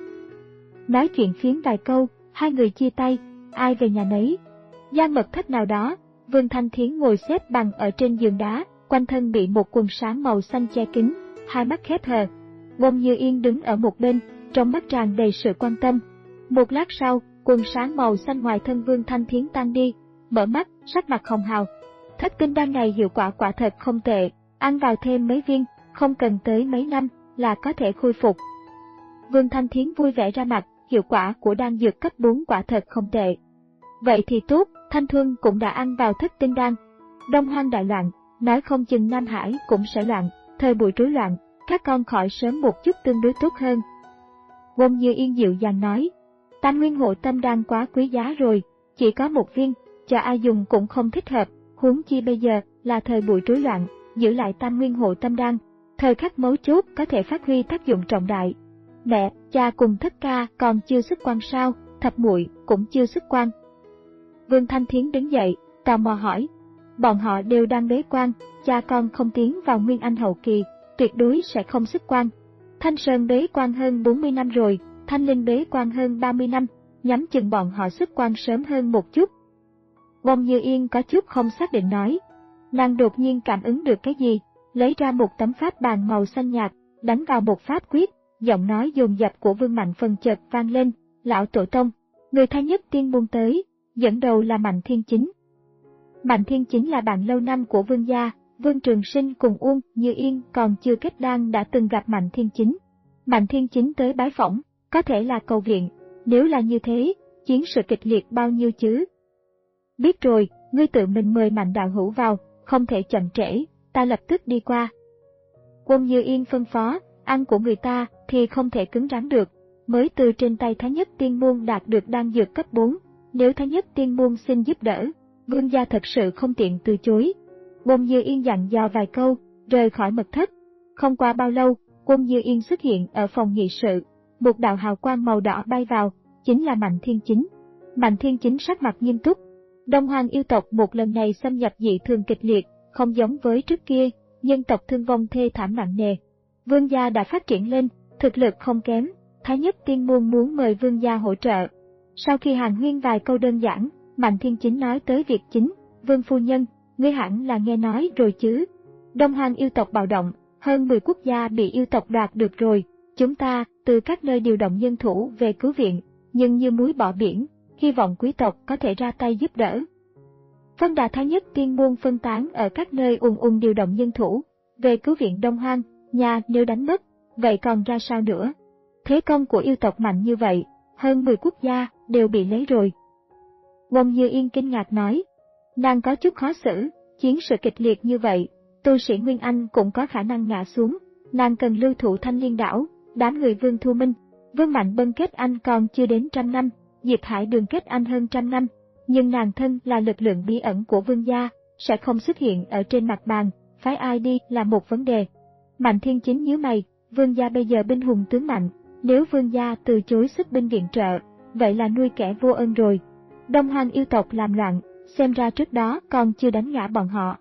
Nói chuyện phiếm vài câu, hai người chia tay, ai về nhà nấy. Gian mật thất nào đó, Vương Thanh Thiến ngồi xếp bằng ở trên giường đá, quanh thân bị một quần sáng màu xanh che kín, hai mắt khép hờ. Bông Như Yên đứng ở một bên, trong mắt tràn đầy sự quan tâm. Một lát sau, quần sáng màu xanh ngoài thân Vương Thanh Thiến tan đi, mở mắt, sắc mặt hồng hào. Thất tinh đan này hiệu quả quả thật không tệ, ăn vào thêm mấy viên, không cần tới mấy năm là có thể khôi phục. Vương Thanh Thiến vui vẻ ra mặt, hiệu quả của đan dược cấp bốn quả thật không tệ. Vậy thì tốt, Thanh Thuân cũng đã ăn vào thất tinh đan. Đông Hoang đại loạn, nói không chừng Nam Hải cũng sẽ loạn, thời buổi rối loạn, các con khỏi sớm một chút tương đối tốt hơn. Bông Như Yên dịu dàng nói, Tam Nguyên Hộ Tâm Đan quá quý giá rồi, chỉ có một viên, cho ai dùng cũng không thích hợp, huống chi bây giờ là thời buổi rối loạn, giữ lại Tam Nguyên Hộ Tâm Đan, thời khắc mấu chốt có thể phát huy tác dụng trọng đại. Mẹ, cha cùng thất ca còn chưa xuất quan sao, thập muội cũng chưa xuất quan. Vương Thanh Thiến đứng dậy, tò mò hỏi, bọn họ đều đang bế quan, cha con không tiến vào Nguyên Anh hậu kỳ, tuyệt đối sẽ không xuất quan. Thanh Sơn bế quan hơn bốn mươi năm rồi, Thanh Linh bế quan hơn ba mươi năm, nhắm chừng bọn họ xuất quan sớm hơn một chút. Bông Như Yên có chút không xác định nói. Nàng đột nhiên cảm ứng được cái gì, lấy ra một tấm pháp bàn màu xanh nhạt, đánh vào một pháp quyết, giọng nói dồn dập của Vương Mạnh Phần chợt vang lên, lão tổ tông, người thay nhất tiên môn tới, dẫn đầu là Mạnh Thiên Chính. Mạnh Thiên Chính là bạn lâu năm của Vương gia, Vương Trường Sinh cùng Uông Như Yên còn chưa kết đan đã từng gặp Mạnh Thiên Chính. Mạnh Thiên Chính tới bái phỏng, có thể là cầu viện, nếu là như thế, chiến sự kịch liệt bao nhiêu chứ? Biết rồi, ngươi tự mình mời Mạnh đạo hữu vào, không thể chậm trễ, ta lập tức đi qua. Uông Như Yên phân phó, ăn của người ta thì không thể cứng rắn được, mới từ trên tay Thái Nhất Tiên Môn đạt được đan dược cấp bốn, nếu Thái Nhất Tiên Môn xin giúp đỡ, Vương gia thật sự không tiện từ chối. Uông Như Yên dặn dò vài câu, rời khỏi mật thất. Không qua bao lâu, Uông Như Yên xuất hiện ở phòng nghị sự, một đạo hào quang màu đỏ bay vào, chính là Mạnh Thiên Chính. Mạnh Thiên Chính sắc mặt nghiêm túc. Đông Hoang yêu tộc một lần này xâm nhập dị thường kịch liệt, không giống với trước kia, nhân tộc thương vong thê thảm nặng nề. Vương gia đã phát triển lên, thực lực không kém, Thái Nhất Tiên Môn muốn mời Vương gia hỗ trợ. Sau khi hàn huyên vài câu đơn giản, Mạnh Thiên Chính nói tới việc chính, Vương phu nhân, ngươi hẳn là nghe nói rồi chứ. Đông Hoang yêu tộc bạo động, hơn mười quốc gia bị yêu tộc đoạt được rồi, chúng ta từ các nơi điều động nhân thủ về cứu viện, nhưng như muối bỏ biển, hy vọng quý tộc có thể ra tay giúp đỡ. Phân đà Thái Nhất Tiên Môn phân tán ở các nơi ùn ùn điều động nhân thủ, về cứu viện Đông Hoang, nhà nếu đánh mất, vậy còn ra sao nữa? Thế công của yêu tộc mạnh như vậy, hơn mười quốc gia đều bị lấy rồi. Bông Như Yên kinh ngạc nói, nàng có chút khó xử, chiến sự kịch liệt như vậy, tu sĩ Nguyên Anh cũng có khả năng ngã xuống, nàng cần lưu thủ Thanh Liên đảo, đám người Vương Thu Minh, Vương Mạnh Bân kết anh còn chưa đến trăm năm, Diệp Hải Đường kết anh hơn trăm năm, nhưng nàng thân là lực lượng bí ẩn của Vương gia, sẽ không xuất hiện ở trên mặt bàn, phái ai đi là một vấn đề. Mạnh Thiên Chính nhíu mày, Vương gia bây giờ binh hùng tướng mạnh, nếu Vương gia từ chối xuất binh viện trợ, vậy là nuôi kẻ vô ơn rồi. Đông Hoang yêu tộc làm loạn, xem ra trước đó còn chưa đánh ngã bọn họ.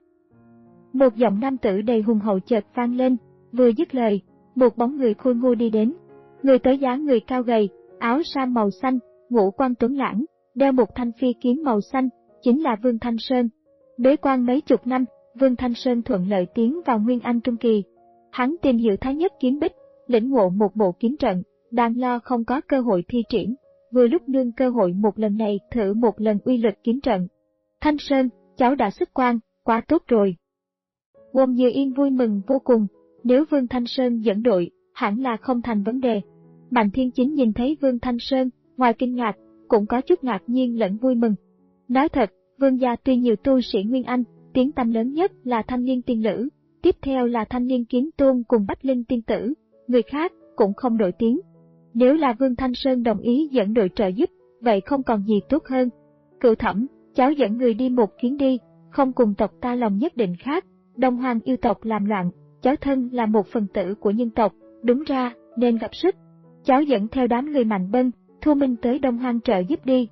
Một giọng nam tử đầy hùng hậu chợt vang lên, vừa dứt lời, một bóng người khôi ngô đi đến. Người tới dáng người cao gầy, áo sam màu xanh, ngũ quan tuấn lãng, đeo một thanh phi kiếm màu xanh, chính là Vương Thanh Sơn. Bế quan mấy chục năm, Vương Thanh Sơn thuận lợi tiến vào Nguyên Anh trung kỳ. Hắn tìm hiểu Thái Nhất kiếm bích, lĩnh ngộ một bộ kiếm trận, đang lo không có cơ hội thi triển, vừa lúc nương cơ hội một lần này thử một lần uy lực kiếm trận. Thanh Sơn, cháu đã xuất quan, quá tốt rồi. Bông Như Yên vui mừng vô cùng, nếu Vương Thanh Sơn dẫn đội, hẳn là không thành vấn đề. Mạnh Thiên Chính nhìn thấy Vương Thanh Sơn, ngoài kinh ngạc, cũng có chút ngạc nhiên lẫn vui mừng. Nói thật, Vương gia tuy nhiều tu sĩ Nguyên Anh, tiếng tăm lớn nhất là Thanh Liên Tiên Lữ, tiếp theo là Thanh Liên Kiếm Tôn cùng Bách Linh Tiên Tử, người khác cũng không nổi tiếng. Nếu là Vương Thanh Sơn đồng ý dẫn đội trợ giúp, vậy không còn gì tốt hơn. Cựu Thẩm, cháu dẫn người đi một chuyến đi, không cùng tộc ta lòng nhất định khác, Đông Hoang yêu tộc làm loạn, cháu thân là một phần tử của nhân tộc, đúng ra, nên gặp sức. Cháu dẫn theo đám người Mạnh Bân, Thu Minh tới Đông Hoang trợ giúp đi.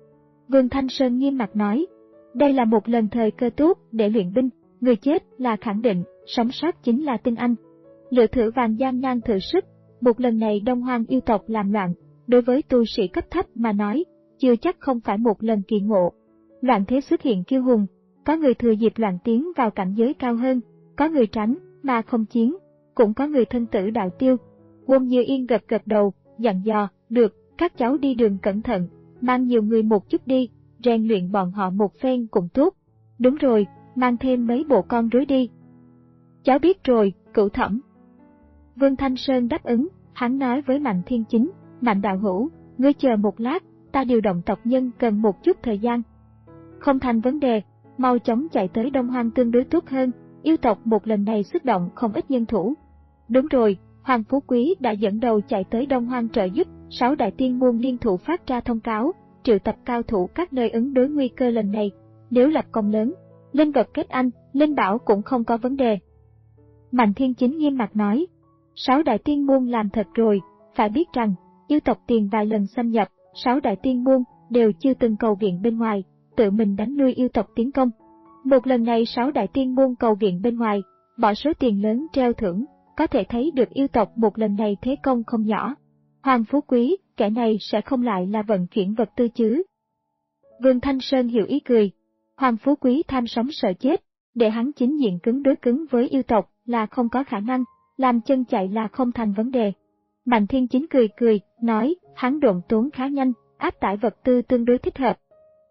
Vương Thanh Sơn nghiêm mặt nói, đây là một lần thời cơ tốt để luyện binh, người chết là khẳng định, sống sót chính là tinh anh. Lựa thử vàng gian nan thử sức, một lần này Đông Hoang yêu tộc làm loạn, đối với tu sĩ cấp thấp mà nói, chưa chắc không phải một lần kỳ ngộ. Loạn thế xuất hiện kiêu hùng, có người thừa dịp loạn tiến vào cảnh giới cao hơn, Có người tránh, mà không chiến, cũng có người thân tử đạo tiêu. Quân Như Yên gật gật đầu, dặn dò, được, các cháu đi đường cẩn thận, mang nhiều người một chút đi, rèn luyện bọn họ một phen cũng tốt. Đúng rồi, mang thêm mấy bộ con rối đi. Cháu biết rồi, Cửu Thẩm. Vương Thanh Sơn đáp ứng, hắn nói với Mạnh Thiên Chính, Mạnh đạo hữu, ngươi chờ một lát, ta điều động tộc nhân cần một chút thời gian. Không thành vấn đề, mau chóng chạy tới Đông Hoang tương đối tốt hơn, yêu tộc một lần này xuất động không ít nhân thủ. Đúng rồi, Hoàng Phú Quý đã dẫn đầu chạy tới Đông Hoang trợ giúp, sáu đại tiên môn liên thủ phát ra thông cáo, triệu tập cao thủ các nơi ứng đối nguy cơ lần này, nếu lập công lớn, linh vật kết anh, linh bảo cũng không có vấn đề. Mạnh Thiên Chính nghiêm mặt nói, sáu đại tiên môn làm thật rồi, phải biết rằng, yêu tộc tiền vài lần xâm nhập, sáu đại tiên môn đều chưa từng cầu viện bên ngoài, tự mình đánh lui yêu tộc tiến công. Một lần này sáu đại tiên môn cầu viện bên ngoài, bỏ số tiền lớn treo thưởng, có thể thấy được yêu tộc một lần này thế công không nhỏ. Hoàng Phú Quý, kẻ này sẽ không lại là vận chuyển vật tư chứ? Vương Thanh Sơn hiểu ý cười. Hoàng Phú Quý tham sống sợ chết, để hắn chính diện cứng đối cứng với yêu tộc là không có khả năng, làm chân chạy là không thành vấn đề. Mạnh Thiên Chính cười cười, nói, hắn độn tốn khá nhanh, áp tải vật tư tương đối thích hợp.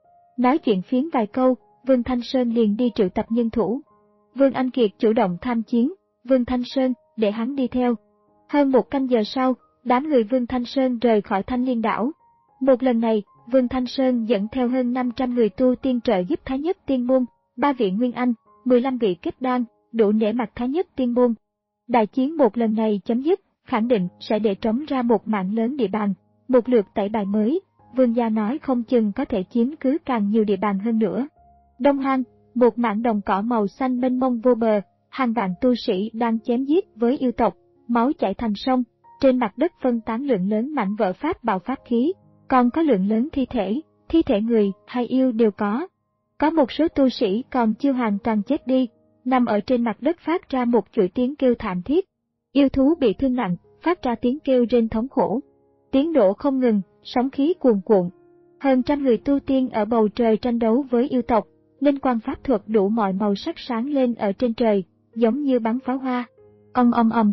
Nói chuyện phiếm vài câu, Vương Thanh Sơn liền đi triệu tập nhân thủ. Vương Anh Kiệt chủ động tham chiến, Vương Thanh Sơn, để hắn đi theo. Hơn một canh giờ sau, đám người Vương Thanh Sơn rời khỏi Thanh Liên đảo. Một lần này, Vương Thanh Sơn dẫn theo hơn năm trăm người tu tiên trợ giúp Thái Nhất Tiên Môn, ba vị Nguyên Anh, mười lăm vị kết đan, đủ nể mặt Thái Nhất Tiên Môn. Đại chiến một lần này chấm dứt, khẳng định sẽ để trống ra một mạng lớn địa bàn, một lượt tẩy bài mới, Vương gia nói không chừng có thể chiếm cứ càng nhiều địa bàn hơn nữa. Đông Hoang, một mảng đồng cỏ màu xanh mênh mông vô bờ, hàng vạn tu sĩ đang chém giết với yêu tộc, máu chảy thành sông, trên mặt đất phân tán lượng lớn mảnh vỡ pháp bảo pháp khí, còn có lượng lớn thi thể, thi thể người hay yêu đều có. Có một số tu sĩ còn chưa hoàn toàn chết đi, nằm ở trên mặt đất phát ra một chuỗi tiếng kêu thảm thiết. Yêu thú bị thương nặng, phát ra tiếng kêu rên thống khổ. Tiếng nổ không ngừng, sóng khí cuồn cuộn. Hơn trăm người tu tiên ở bầu trời tranh đấu với yêu tộc, linh quang pháp thuật đủ mọi màu sắc sáng lên ở trên trời, giống như bắn pháo hoa. Ầm ầm ầm.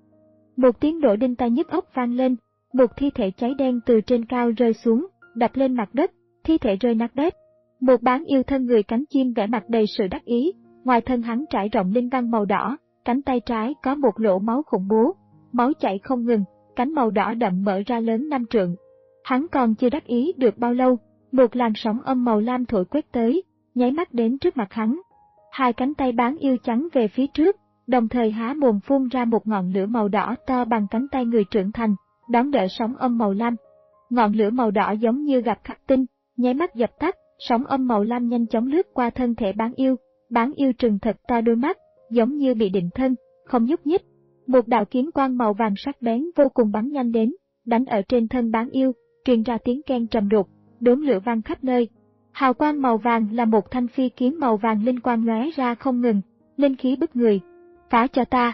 Một tiếng nổ đinh tai nhức óc vang lên, một thi thể cháy đen từ trên cao rơi xuống, đập lên mặt đất, thi thể rơi nát bét. Một bán yêu thân người cánh chim vẻ mặt đầy sự đắc ý, ngoài thân hắn trải rộng linh văn màu đỏ, cánh tay trái có một lỗ máu khủng bố, máu chảy không ngừng, cánh màu đỏ đậm mở ra lớn năm trượng. Hắn còn chưa đắc ý được bao lâu, một làn sóng âm màu lam thổi quét tới, nháy mắt đến trước mặt hắn. Hai cánh tay bán yêu chắn về phía trước, đồng thời há mồm phun ra một ngọn lửa màu đỏ to bằng cánh tay người trưởng thành, đón đỡ sóng âm màu lam. Ngọn lửa màu đỏ giống như gặp khắc tinh, nháy mắt dập tắt, sóng âm màu lam nhanh chóng lướt qua thân thể bán yêu, bán yêu trừng thật to đôi mắt, giống như bị định thân, không nhúc nhích. Một đạo kiếm quang màu vàng sắc bén vô cùng bắn nhanh đến, đánh ở trên thân bán yêu, truyền ra tiếng keng trầm đục, đốm lửa vang khắp nơi. Hào quang màu vàng là một thanh phi kiếm màu vàng linh quang lóe ra không ngừng, linh khí bức người. Phá cho ta!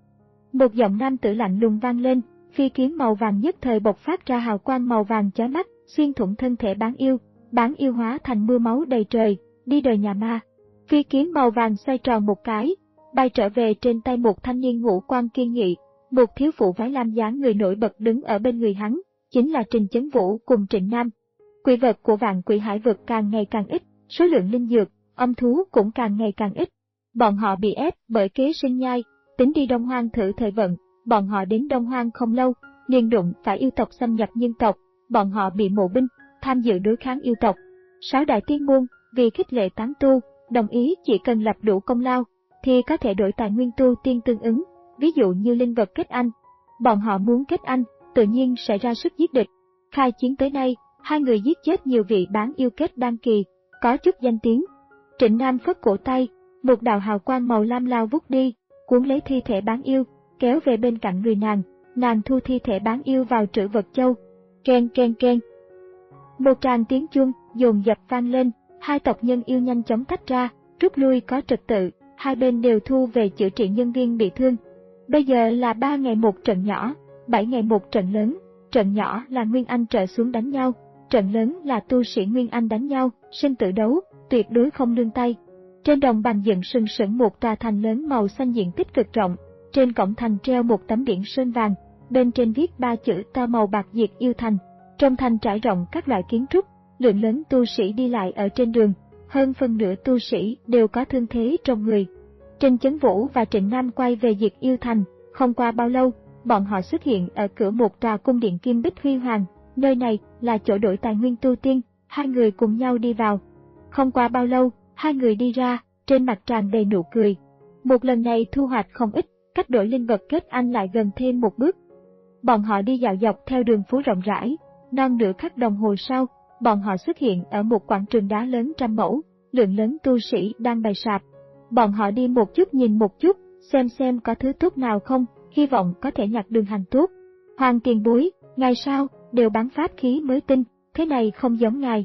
Một giọng nam tử lạnh lùng vang lên, phi kiếm màu vàng nhất thời bộc phát ra hào quang màu vàng chói mắt, xuyên thủng thân thể bán yêu, bán yêu hóa thành mưa máu đầy trời, đi đời nhà ma. Phi kiếm màu vàng xoay tròn một cái, bay trở về trên tay một thanh niên ngũ quan kiên nghị, một thiếu phụ váy lam dáng người nổi bật đứng ở bên người hắn, chính là Trình Chấn Vũ cùng Trịnh Nam. Quỷ vật của vạn quỷ hải vực càng ngày càng ít, số lượng linh dược, âm thú cũng càng ngày càng ít. Bọn họ bị ép bởi kế sinh nhai, tính đi Đông Hoang thử thời vận, bọn họ đến Đông Hoang không lâu, liền đụng phải yêu tộc xâm nhập nhân tộc, bọn họ bị mộ binh, tham dự đối kháng yêu tộc. Sáu đại tiên môn, vì khích lệ tán tu, đồng ý chỉ cần lập đủ công lao, thì có thể đổi tài nguyên tu tiên tương ứng, ví dụ như linh vật kết anh. Bọn họ muốn kết anh, tự nhiên sẽ ra sức giết địch. Khai chiến tới nay, hai người giết chết nhiều vị bán yêu kết đan kỳ, có chút danh tiếng. Trịnh Nam phất cổ tay, một đạo hào quang màu lam lao vút đi, cuốn lấy thi thể bán yêu, kéo về bên cạnh người nàng, nàng thu thi thể bán yêu vào trữ vật châu. Keng keng keng. Một tràng tiếng chuông dồn dập vang lên, hai tộc nhân yêu nhanh chóng tách ra, rút lui có trật tự, hai bên đều thu về chữa trị nhân viên bị thương. Bây giờ là ba ngày một trận nhỏ, bảy ngày một trận lớn, trận nhỏ là Nguyên Anh trở xuống đánh nhau, trận lớn là tu sĩ Nguyên Anh đánh nhau, sinh tử đấu, tuyệt đối không nương tay. Trên đồng bằng dựng sừng sững một tòa thành lớn màu xanh diện tích cực rộng, trên cổng thành treo một tấm biển sơn vàng, bên trên viết ba chữ to màu bạc Diệt Yêu Thành. Trong thành trải rộng các loại kiến trúc, lượng lớn tu sĩ đi lại ở trên đường, hơn phân nửa tu sĩ đều có thương thế trong người. Trình Chấn Vũ và Trịnh Nam quay về Diệt Yêu Thành, không qua bao lâu, bọn họ xuất hiện ở cửa một tòa cung điện kim bích huy hoàng, nơi này là chỗ đổi tài nguyên tu tiên, hai người cùng nhau đi vào. Không qua bao lâu, hai người đi ra, trên mặt tràn đầy nụ cười. Một lần này thu hoạch không ít, cách đổi linh vật kết anh lại gần thêm một bước. Bọn họ đi dạo dọc theo đường phố rộng rãi, non nửa khắc đồng hồ sau, bọn họ xuất hiện ở một quảng trường đá lớn trăm mẫu, lượng lớn tu sĩ đang bày sạp. Bọn họ đi một chút nhìn một chút, xem xem có thứ tốt nào không, hy vọng có thể nhặt đường hành tốt. Hoàng tiền bối, ngày sau, đều bán pháp khí mới tinh, thế này không giống ngài.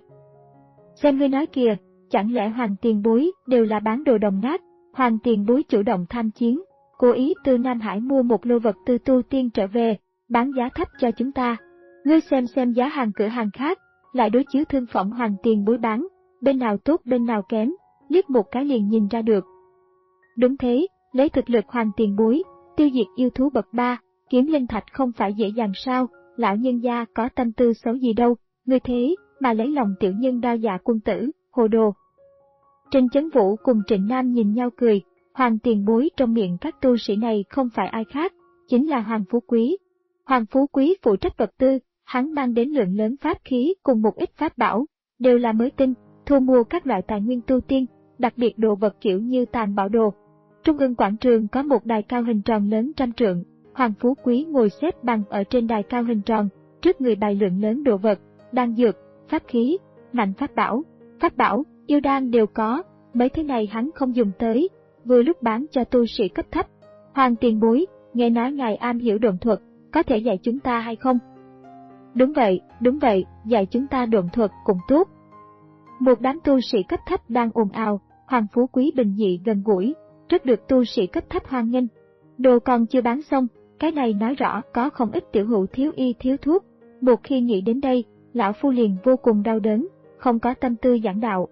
Xem ngươi nói kìa, chẳng lẽ Hoàng tiền bối đều là bán đồ đồng nát? Hoàng tiền bối chủ động tham chiến, cố ý từ Nam Hải mua một lô vật tư tu tiên trở về, bán giá thấp cho chúng ta. Ngươi xem xem giá hàng cửa hàng khác, lại đối chiếu thương phẩm Hoàng tiền bối bán, bên nào tốt bên nào kém, liếc một cái liền nhìn ra được. Đúng thế, lấy thực lực Hoàng tiền bối, tiêu diệt yêu thú bậc ba, kiếm linh thạch không phải dễ dàng sao, lão nhân gia có tâm tư xấu gì đâu, ngươi thế mà lấy lòng tiểu nhân đao dạ quân tử, hồ đồ. Trình Chấn Vũ cùng Trịnh Nam nhìn nhau cười, Hoàng tiền bối trong miệng các tu sĩ này không phải ai khác, chính là Hoàng Phú Quý. Hoàng Phú Quý phụ trách vật tư, hắn mang đến lượng lớn pháp khí cùng một ít pháp bảo, đều là mới tinh, thu mua các loại tài nguyên tu tiên, đặc biệt đồ vật kiểu như tàn bảo đồ. Trung ương quảng trường có một đài cao hình tròn lớn trăm trượng, Hoàng Phú Quý ngồi xếp bằng ở trên đài cao hình tròn, trước người bày lượng lớn đồ vật, đan dược, pháp khí, mạnh pháp bảo, pháp bảo, yêu đan đều có, mấy thứ này hắn không dùng tới, vừa lúc bán cho tu sĩ cấp thấp. Hoàng tiền bối, nghe nói ngài am hiểu độn thuật, có thể dạy chúng ta hay không? Đúng vậy, đúng vậy, dạy chúng ta độn thuật cũng tốt. Một đám tu sĩ cấp thấp đang ồn ào, Hoàng Phú Quý bình dị gần gũi, rất được tu sĩ cấp thấp hoan nghênh. Đồ còn chưa bán xong, cái này nói rõ có không ít tiểu hữu thiếu y thiếu thuốc. Một khi nghĩ đến đây, lão phu liền vô cùng đau đớn, không có tâm tư giảng đạo.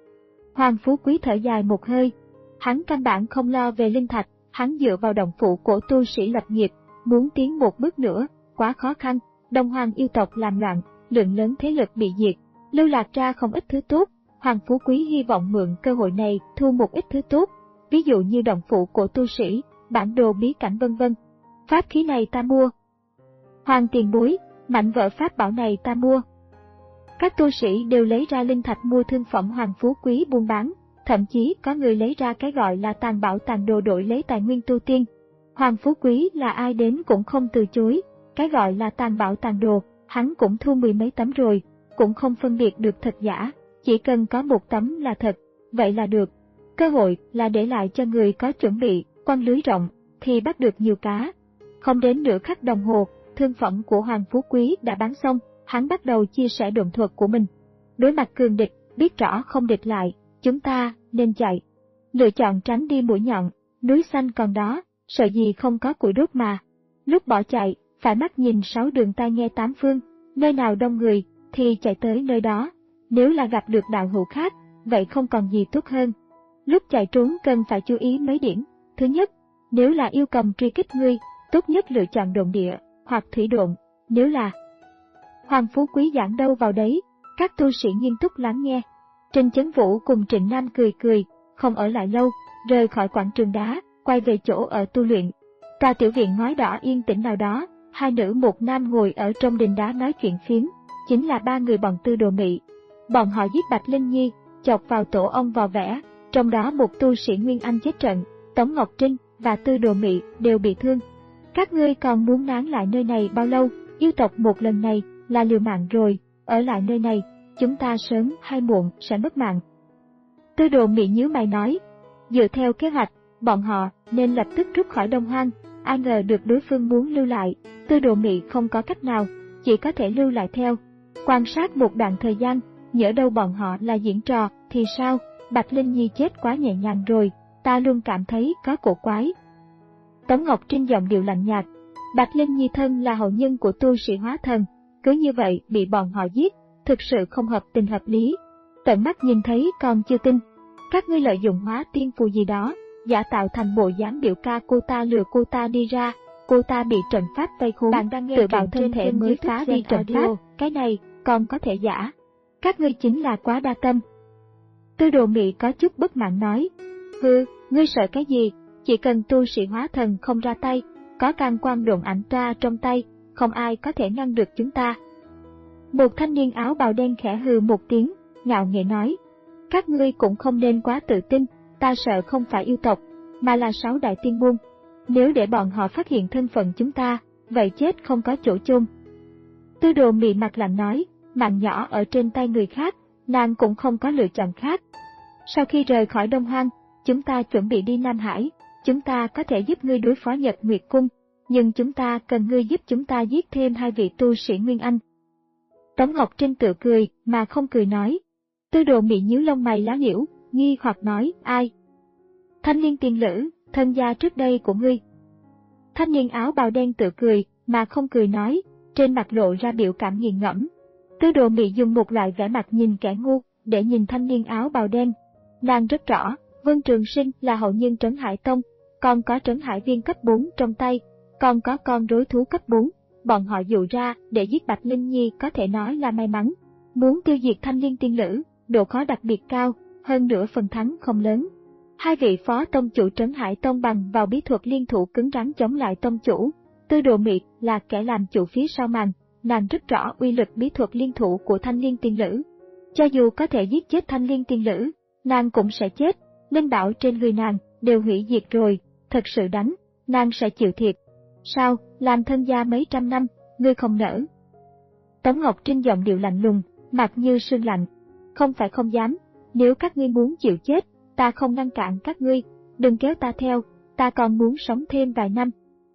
Hoàng Phú Quý thở dài một hơi, hắn căn bản không lo về linh thạch, hắn dựa vào động phụ của tu sĩ lập nghiệp, muốn tiến một bước nữa, quá khó khăn. Đông Hoang yêu tộc làm loạn, lượng lớn thế lực bị diệt, lưu lạc ra không ít thứ tốt. Hoàng Phú Quý hy vọng mượn cơ hội này thu một ít thứ tốt, ví dụ như động phụ của tu sĩ, bản đồ bí cảnh vân vân. Pháp khí này ta mua. Hoàng tiền bối, mạnh vỡ pháp bảo này ta mua. Các tu sĩ đều lấy ra linh thạch mua thương phẩm Hoàng Phú Quý buôn bán, thậm chí có người lấy ra cái gọi là tàn bảo tàn đồ đổi lấy tài nguyên tu tiên. Hoàng Phú Quý là ai đến cũng không từ chối, cái gọi là tàn bảo tàn đồ, hắn cũng thu mười mấy tấm rồi, cũng không phân biệt được thật giả, chỉ cần có một tấm là thật, vậy là được. Cơ hội là để lại cho người có chuẩn bị, quăng lưới rộng, thì bắt được nhiều cá. Không đến nửa khắc đồng hồ, thương phẩm của Hoàng Phú Quý đã bán xong, hắn bắt đầu chia sẻ độn thuật của mình. Đối mặt cường địch, biết rõ không địch lại, chúng ta nên chạy. Lựa chọn tránh đi mũi nhọn, núi xanh còn đó, sợ gì không có củi đốt mà. Lúc bỏ chạy, phải mắt nhìn sáu đường tai nghe tám phương, nơi nào đông người thì chạy tới nơi đó. Nếu là gặp được đạo hữu khác, vậy không còn gì tốt hơn. Lúc chạy trốn cần phải chú ý mấy điểm. Thứ nhất, nếu là yêu cầm truy kích ngươi, tốt nhất lựa chọn độn địa hoặc thủy độn. Nếu là Hoàng Phú Quý giảng đâu vào đấy, các tu sĩ nghiêm túc lắng nghe. Trình Chấn Vũ cùng Trịnh Nam cười cười, không ở lại lâu, rời khỏi quảng trường đá, quay về chỗ ở tu luyện. Tòa tiểu viện ngói đỏ yên tĩnh nào đó, hai nữ một nam ngồi ở trong đình đá nói chuyện phiếm, chính là ba người bọn Tư Đồ Mị. Bọn họ giết Bạch Linh Nhi, chọc vào tổ ong vò vẽ, trong đó một tu sĩ Nguyên Anh chết trận, Tống Ngọc Trinh và Tư Đồ Mị đều bị thương. Các ngươi còn muốn nán lại nơi này bao lâu? Yêu tộc một lần này là liều mạng rồi, ở lại nơi này, chúng ta sớm hay muộn sẽ mất mạng. Tư Đồ Mị nhíu mày nói, dựa theo kế hoạch, bọn họ nên lập tức rút khỏi Đông Hoang, ai ngờ được đối phương muốn lưu lại, Tư Đồ Mị không có cách nào, chỉ có thể lưu lại theo. Quan sát một đoạn thời gian, nhỡ đâu bọn họ là diễn trò, thì sao? Bạch Linh Nhi chết quá nhẹ nhàng rồi, ta luôn cảm thấy có cổ quái. Tống Ngọc Trinh giọng điệu lạnh nhạt, Bạch Linh Nhi thân là hậu nhân của tu sĩ hóa thần, cứ như vậy bị bọn họ giết, thực sự không hợp tình hợp lý. Tận mắt nhìn thấy còn chưa tin. Các ngươi lợi dụng hóa tiên phù gì đó, giả tạo thành bộ dáng biểu ca cô ta lừa cô ta đi ra, cô ta bị trận pháp vây khốn, bạn đang nghe tự bạo thân thể mới phá đi trận pháp, cái này còn có thể giả. Các ngươi chính là quá đa tâm. Tư Đồ Mị có chút bất mãn nói, hừ, ngươi sợ cái gì, chỉ cần tu sĩ hóa thần không ra tay, có can quang độn ảnh toa trong tay, không ai có thể ngăn được chúng ta. Một thanh niên áo bào đen khẽ hừ một tiếng, ngạo nghễ nói, các ngươi cũng không nên quá tự tin, ta sợ không phải yêu tộc, mà là sáu đại tiên môn. Nếu để bọn họ phát hiện thân phận chúng ta, vậy chết không có chỗ chôn. Tư Đồ Mị mặt lạnh nói, mạng nhỏ ở trên tay người khác, nàng cũng không có lựa chọn khác. Sau khi rời khỏi Đông Hoang, chúng ta chuẩn bị đi Nam Hải, chúng ta có thể giúp ngươi đối phó Nhật Nguyệt Cung, nhưng chúng ta cần ngươi giúp chúng ta giết thêm hai vị tu sĩ Nguyên Anh. Tống Ngọc Trinh tự cười, mà không cười nói. Tư Đồ Mị nhíu lông mày lá liễu, nghi hoặc nói, ai? Thanh Liên Tiên Lữ, thân gia trước đây của ngươi. Thanh niên áo bào đen tự cười, mà không cười nói, trên mặt lộ ra biểu cảm nghiền ngẫm. Tư Đồ Mị dùng một loại vẻ mặt nhìn kẻ ngu, để nhìn thanh niên áo bào đen. Nàng rất rõ, Vân Trường Sinh là hậu nhân Trấn Hải Tông, còn có Trấn Hải Viên cấp bốn trong tay, còn có con rối thú cấp bốn. Bọn họ dụ ra để giết Bạch Linh Nhi có thể nói là may mắn. Muốn tiêu diệt Thanh Liên Tiên Lữ, độ khó đặc biệt cao, hơn nữa phần thắng không lớn. Hai vị phó tông chủ Trấn Hải Tông bằng vào bí thuật liên thủ cứng rắn chống lại tông chủ. Tư Đồ Mị là kẻ làm chủ phía sau màn, nàng rất rõ uy lực bí thuật liên thủ của Thanh Liên Tiên Lữ. Cho dù có thể giết chết Thanh Liên Tiên Lữ, nàng cũng sẽ chết, linh bảo trên người nàng đều hủy diệt rồi, thật sự đánh, nàng sẽ chịu thiệt. Sao, làm thân gia mấy trăm năm, ngươi không nỡ? Tống Ngọc Trinh giọng điệu lạnh lùng, mặt như sương lạnh. Không phải không dám, nếu các ngươi muốn chịu chết, ta không ngăn cản các ngươi, đừng kéo ta theo, ta còn muốn sống thêm vài năm.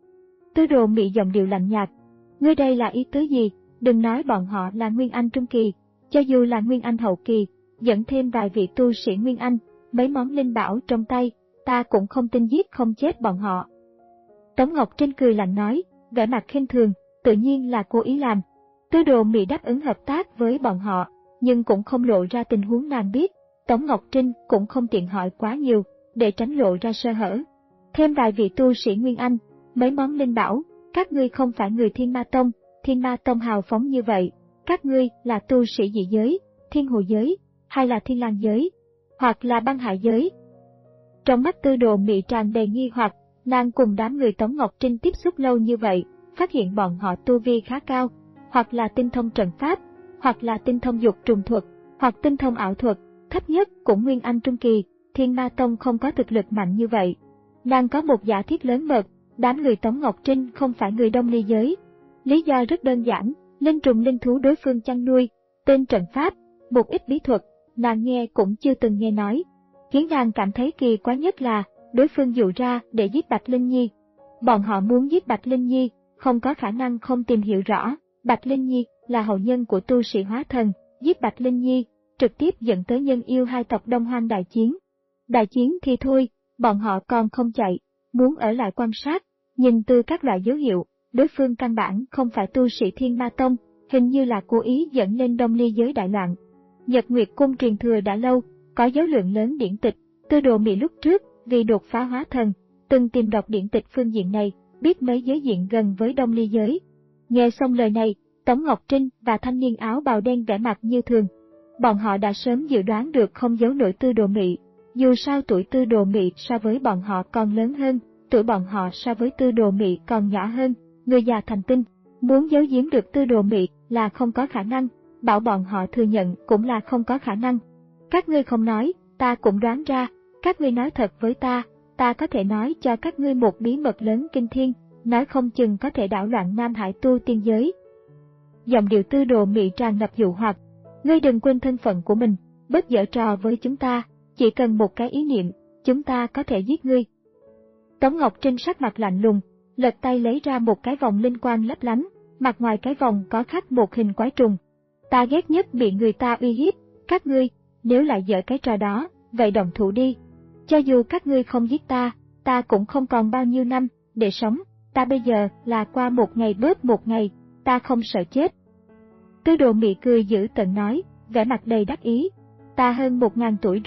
Tư Đồ Mị giọng điệu lạnh nhạt, ngươi đây là ý tứ gì? Đừng nói bọn họ là Nguyên Anh trung kỳ, cho dù là Nguyên Anh hậu kỳ, dẫn thêm vài vị tu sĩ Nguyên Anh, mấy món linh bảo trong tay, ta cũng không tin giết không chết bọn họ. Tống Ngọc Trinh cười lạnh nói, vẻ mặt khinh thường, tự nhiên là cố ý làm. Tư Đồ Mị đáp ứng hợp tác với bọn họ, nhưng cũng không lộ ra tình huống nàng biết. Tống Ngọc Trinh cũng không tiện hỏi quá nhiều, để tránh lộ ra sơ hở. Thêm vài vị tu sĩ Nguyên Anh, mấy món linh bảo, các ngươi không phải người Thiên Ma Tông, Thiên Ma Tông hào phóng như vậy, các ngươi là tu sĩ dị giới, Thiên Hồ giới, hay là Thiên Lang giới, hoặc là Băng Hải giới. Trong mắt Tư Đồ Mị tràn đầy nghi hoặc, nàng cùng đám người Tống Ngọc Trinh tiếp xúc lâu như vậy, phát hiện bọn họ tu vi khá cao, hoặc là tinh thông trận pháp, hoặc là tinh thông dục trùng thuật, hoặc tinh thông ảo thuật, thấp nhất cũng Nguyên Anh trung kỳ, Thiên Ma Tông không có thực lực mạnh như vậy. Nàng có một giả thiết lớn mật, đám người Tống Ngọc Trinh không phải người Đông Ly giới. Lý do rất đơn giản, linh trùng linh thú đối phương chăn nuôi, tên trận pháp, một ít bí thuật, nàng nghe cũng chưa từng nghe nói. Khiến nàng cảm thấy kỳ quái nhất là, đối phương dụ ra để giết Bạch Linh Nhi. Bọn họ muốn giết Bạch Linh Nhi, không có khả năng không tìm hiểu rõ, Bạch Linh Nhi là hậu nhân của tu sĩ hóa thần, giết Bạch Linh Nhi, trực tiếp dẫn tới nhân yêu hai tộc Đông Hoang đại chiến. Đại chiến thì thôi, bọn họ còn không chạy, muốn ở lại quan sát, nhìn từ các loại dấu hiệu, đối phương căn bản không phải tu sĩ Thiên Ma Tông, hình như là cố ý dẫn lên Đông Ly giới đại loạn. Nhật Nguyệt Cung truyền thừa đã lâu, có dấu lượng lớn điển tịch, Tư Đồ Mị lúc trước vì đột phá hóa thần, từng tìm đọc điển tịch phương diện này, biết mấy giới diện gần với Đông Ly giới. Nghe xong lời này, Tống Ngọc Trinh và thanh niên áo bào đen vẻ mặt như thường. Bọn họ đã sớm dự đoán được không giấu nổi Tư Đồ Mị, dù sao tuổi Tư Đồ Mị so với bọn họ còn lớn hơn, tuổi bọn họ so với Tư Đồ Mị còn nhỏ hơn, người già thành tinh, muốn giấu giếm được Tư Đồ Mị là không có khả năng, bảo bọn họ thừa nhận cũng là không có khả năng. Các ngươi không nói, ta cũng đoán ra, các ngươi nói thật với ta, ta có thể nói cho các ngươi một bí mật lớn kinh thiên, nói không chừng có thể đảo loạn Nam Hải tu tiên giới. Giọng điệu Tư Đồ Mị tràn ngập dụ hoặc, ngươi đừng quên thân phận của mình, bớt giở trò với chúng ta, chỉ cần một cái ý niệm, chúng ta có thể giết ngươi. Tống Ngọc Trinh sắc mặt lạnh lùng, lật tay lấy ra một cái vòng linh quang lấp lánh, mặt ngoài cái vòng có khắc một hình quái trùng. Ta ghét nhất bị người ta uy hiếp, các ngươi, nếu lại dở cái trò đó, vậy động thủ đi. Cho dù các ngươi không giết ta, ta cũng không còn bao nhiêu năm để sống, ta bây giờ là qua một ngày bớt một ngày, ta không sợ chết. Tư Đồ Mị cười giễu tợn nói, vẻ mặt đầy đắc ý, ta hơn một ngàn tuổi rồi,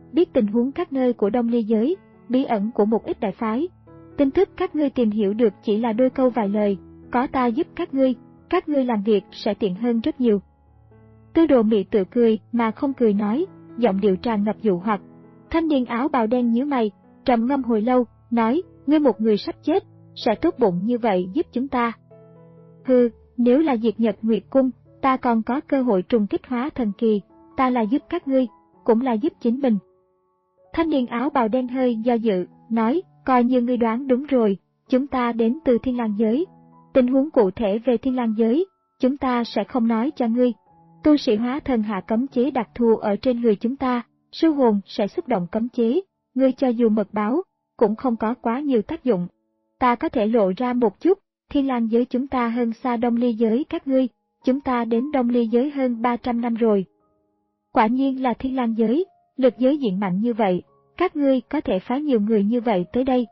biết tình huống các nơi của Đông Ly giới, bí ẩn của một ít đại phái. Tin tức các ngươi tìm hiểu được chỉ là đôi câu vài lời, có ta giúp các ngươi, các ngươi làm việc sẽ tiện hơn rất nhiều. Tư Đồ Mị tự cười mà không cười nói, giọng điệu tràn ngập dụ hoặc. Thanh niên áo bào đen nhíu mày, trầm ngâm hồi lâu, nói, ngươi một người sắp chết, sẽ tốt bụng như vậy giúp chúng ta. Hừ, nếu là diệt Nhật Nguyệt Cung, ta còn có cơ hội trùng kích hóa thần kỳ, ta là giúp các ngươi, cũng là giúp chính mình. Thanh niên áo bào đen hơi do dự, nói, coi như ngươi đoán đúng rồi, chúng ta đến từ Thiên Lang giới. Tình huống cụ thể về Thiên Lang giới, chúng ta sẽ không nói cho ngươi. Tu sĩ hóa thần hạ cấm chế đặc thù ở trên người chúng ta, sư hồn sẽ xúc động cấm chế, ngươi cho dù mật báo, cũng không có quá nhiều tác dụng. Ta có thể lộ ra một chút, Thiên Lang giới chúng ta hơn xa Đông Ly giới các ngươi, chúng ta đến Đông Ly giới hơn ba trăm năm rồi. Quả nhiên là Thiên Lang giới, lực giới diện mạnh như vậy, các ngươi có thể phái nhiều người như vậy tới đây.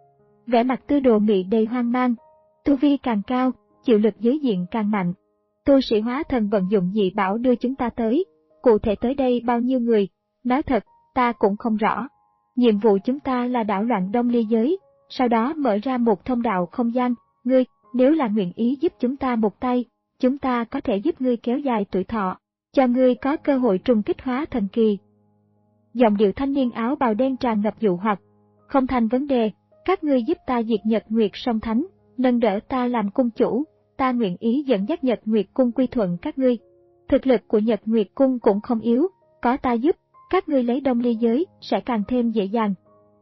Vẻ mặt Tư Đồ Mị đầy hoang mang, tu vi càng cao, chịu lực giới diện càng mạnh. Tu sĩ hóa thần vận dụng dị bảo đưa chúng ta tới, cụ thể tới đây bao nhiêu người, nói thật, ta cũng không rõ. Nhiệm vụ chúng ta là đảo loạn Đông Ly giới, sau đó mở ra một thông đạo không gian, ngươi, nếu là nguyện ý giúp chúng ta một tay, chúng ta có thể giúp ngươi kéo dài tuổi thọ, cho ngươi có cơ hội trùng kích hóa thần kỳ. Giọng điệu thanh niên áo bào đen tràn ngập dụ hoặc, không thành vấn đề, các ngươi giúp ta diệt Nhật Nguyệt song thánh, nâng đỡ ta làm cung chủ, ta nguyện ý dẫn dắt Nhật Nguyệt cung quy thuận các ngươi. Thực lực của Nhật Nguyệt cung cũng không yếu, có ta giúp, các ngươi lấy Đông Ly giới sẽ càng thêm dễ dàng.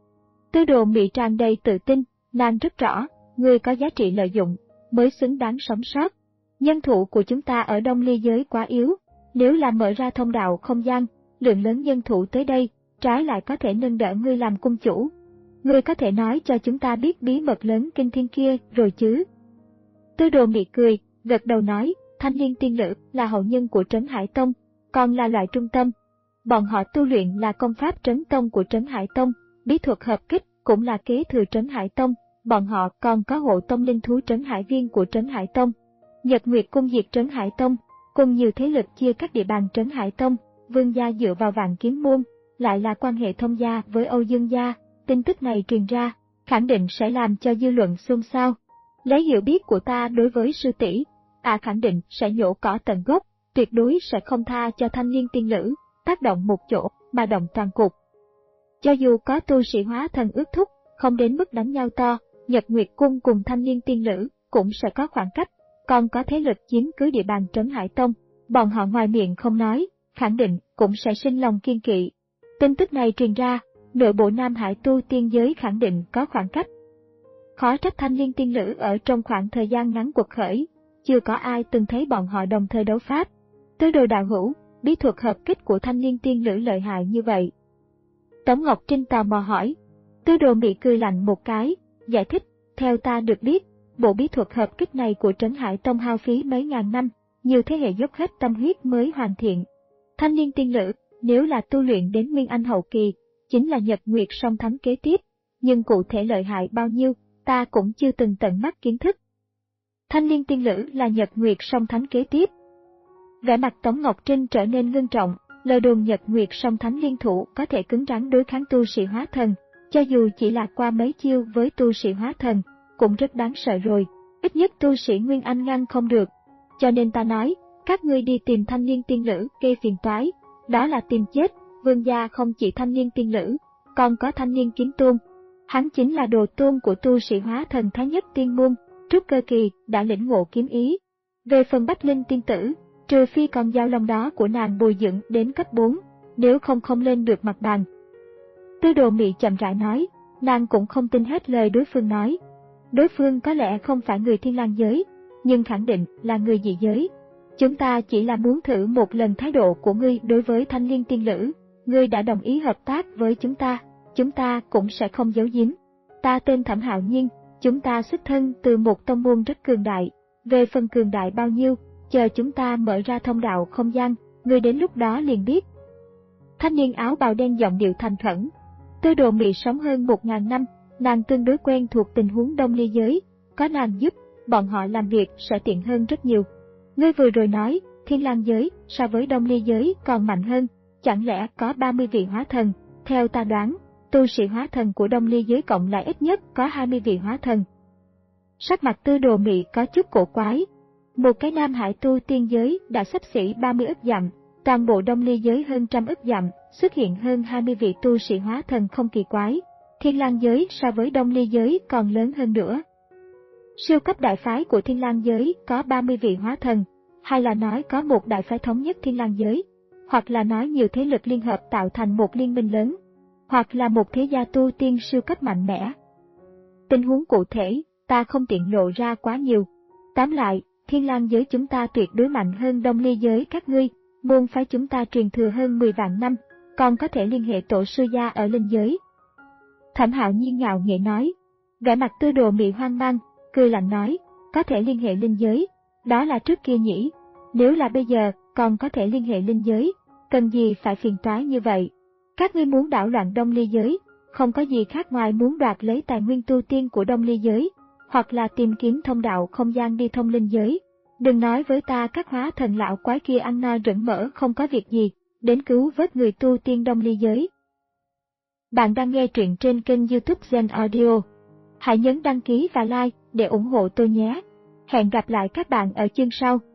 Tư Đồ Mị tràn đầy tự tin, nàng rất rõ, ngươi có giá trị lợi dụng, mới xứng đáng sống sót. Nhân thủ của chúng ta ở Đông Ly giới quá yếu, nếu là mở ra thông đạo không gian, lượng lớn nhân thủ tới đây, trái lại có thể nâng đỡ ngươi làm cung chủ. Ngươi có thể nói cho chúng ta biết bí mật lớn kinh thiên kia rồi chứ? Tư Đồ Mị cười, gật đầu nói, Thanh Liên tiên nữ là hậu nhân của Trấn Hải Tông, còn là loại trung tâm. Bọn họ tu luyện là công pháp trấn tông của Trấn Hải Tông, bí thuật hợp kích cũng là kế thừa Trấn Hải Tông, bọn họ còn có hộ tông linh thú Trấn Hải Viên của Trấn Hải Tông. Nhật Nguyệt cung diệt Trấn Hải Tông, cùng nhiều thế lực chia các địa bàn Trấn Hải Tông, Vương gia dựa vào Vạn Kiếm môn, lại là quan hệ thông gia với Âu Dương gia, tin tức này truyền ra, khẳng định sẽ làm cho dư luận xôn xao. Lấy hiểu biết của ta đối với sư tỷ, à khẳng định sẽ nhổ cỏ tận gốc, tuyệt đối sẽ không tha cho Thanh Liên tiên nữ, tác động một chỗ mà động toàn cục. Cho dù có tu sĩ hóa thần ước thúc, không đến mức đánh nhau to, Nhật Nguyệt cung cùng Thanh Liên tiên nữ cũng sẽ có khoảng cách, còn có thế lực chiếm cứ địa bàn Trấn Hải Tông, bọn họ ngoài miệng không nói, khẳng định cũng sẽ sinh lòng kiên kỵ. Tin tức này truyền ra, nội bộ Nam Hải tu tiên giới khẳng định có khoảng cách. Khó trách Thanh Liên tiên nữ ở trong khoảng thời gian ngắn quật khởi, chưa có ai từng thấy bọn họ đồng thời đấu pháp. Tư Đồ đạo hữu, bí thuật hợp kích của Thanh Liên tiên nữ lợi hại như vậy. Tống Ngọc Trinh tò mò hỏi. Tư Đồ Mị cười lạnh một cái, giải thích, theo ta được biết, bộ bí thuật hợp kích này của Trấn Hải Tông hao phí mấy ngàn năm, nhiều thế hệ dốc hết tâm huyết mới hoàn thiện. Thanh Liên tiên nữ, nếu là tu luyện đến Nguyên Anh hậu kỳ, chính là Nhật Nguyệt song thánh kế tiếp, nhưng cụ thể lợi hại bao nhiêu, ta cũng chưa từng tận mắt kiến thức. Thanh Liên tiên nữ là Nhật Nguyệt song thánh kế tiếp. Vẻ mặt Tống Ngọc Trinh trở nên ngưng trọng, lời đồn Nhật Nguyệt song thánh liên thủ có thể cứng rắn đối kháng tu sĩ hóa thần, cho dù chỉ là qua mấy chiêu với tu sĩ hóa thần, cũng rất đáng sợ rồi, ít nhất tu sĩ Nguyên Anh ngăn không được. Cho nên ta nói, các ngươi đi tìm Thanh Liên tiên nữ gây phiền toái, đó là tìm chết. Vương gia không chỉ Thanh Liên tiên nữ, còn có Thanh Liên kiếm tôn. Hắn chính là đồ tôn của tu sĩ hóa thần Thái Nhất tiên môn, Trúc Cơ Kỳ đã lĩnh ngộ kiếm ý. Về phần Bách Linh tiên tử, trừ phi còn giao long đó của nàng bồi dưỡng đến cấp bốn, nếu không không lên được mặt bàn. Tư Đồ Mị chậm rãi nói, nàng cũng không tin hết lời đối phương nói. Đối phương có lẽ không phải người Thiên Lang giới, nhưng khẳng định là người dị giới. Chúng ta chỉ là muốn thử một lần thái độ của ngươi đối với Thanh Liên tiên nữ. Ngươi đã đồng ý hợp tác với chúng ta, chúng ta cũng sẽ không giấu giếm. Ta tên Thẩm Hạo Nhiên, chúng ta xuất thân từ một tông môn rất cường đại. Về phần cường đại bao nhiêu, chờ chúng ta mở ra thông đạo không gian, ngươi đến lúc đó liền biết. Thanh niên áo bào đen giọng điệu thành khẩn. Tư Đồ Mị sống hơn một ngàn năm, nàng tương đối quen thuộc tình huống Đông Ly giới, có nàng giúp, bọn họ làm việc sẽ tiện hơn rất nhiều. Ngươi vừa rồi nói, Thiên Lang giới so với Đông Ly giới còn mạnh hơn. Chẳng lẽ có ba mươi vị hóa thần, Theo ta đoán, tu sĩ hóa thần của Đông Ly giới cộng lại ít nhất có hai mươi vị hóa thần. Sắc mặt Tư Đồ Mị có chút cổ quái. Một cái Nam Hải tu tiên giới đã xấp xỉ ba mươi ức dặm, toàn bộ Đông Ly giới hơn trăm ức dặm, xuất hiện hơn hai mươi vị tu sĩ hóa thần không kỳ quái. Thiên Lang giới so với Đông Ly giới còn lớn hơn nữa. Siêu cấp đại phái của Thiên Lang giới có ba mươi vị hóa thần, hay là nói có một đại phái thống nhất Thiên Lang giới, hoặc là nói nhiều thế lực liên hợp tạo thành một liên minh lớn, hoặc là một thế gia tu tiên siêu cấp mạnh mẽ. Tình huống cụ thể, ta không tiện lộ ra quá nhiều. Tóm lại, Thiên Lang giới chúng ta tuyệt đối mạnh hơn Đông Ly giới các ngươi, môn phái chúng ta truyền thừa hơn mười vạn năm, còn có thể liên hệ tổ sư gia ở linh giới. Thẩm Hạo Nhiên ngạo nghễ nói, vẻ mặt Tư Đồ Mị hoang mang, cười lạnh nói, có thể liên hệ linh giới, đó là trước kia nhỉ, nếu là bây giờ còn có thể liên hệ linh giới, cần gì phải phiền toái như vậy. Các ngươi muốn đảo loạn Đông Ly giới, không có gì khác ngoài muốn đoạt lấy tài nguyên tu tiên của Đông Ly giới, hoặc là tìm kiếm thông đạo không gian đi thông linh giới. Đừng nói với ta các hóa thần lão quái kia ăn no rẫn mỡ không có việc gì, đến cứu vớt người tu tiên Đông Ly giới. Bạn đang nghe truyện trên kênh YouTube Zen Audio. Hãy nhấn đăng ký và like để ủng hộ tôi nhé. Hẹn gặp lại các bạn ở chương sau.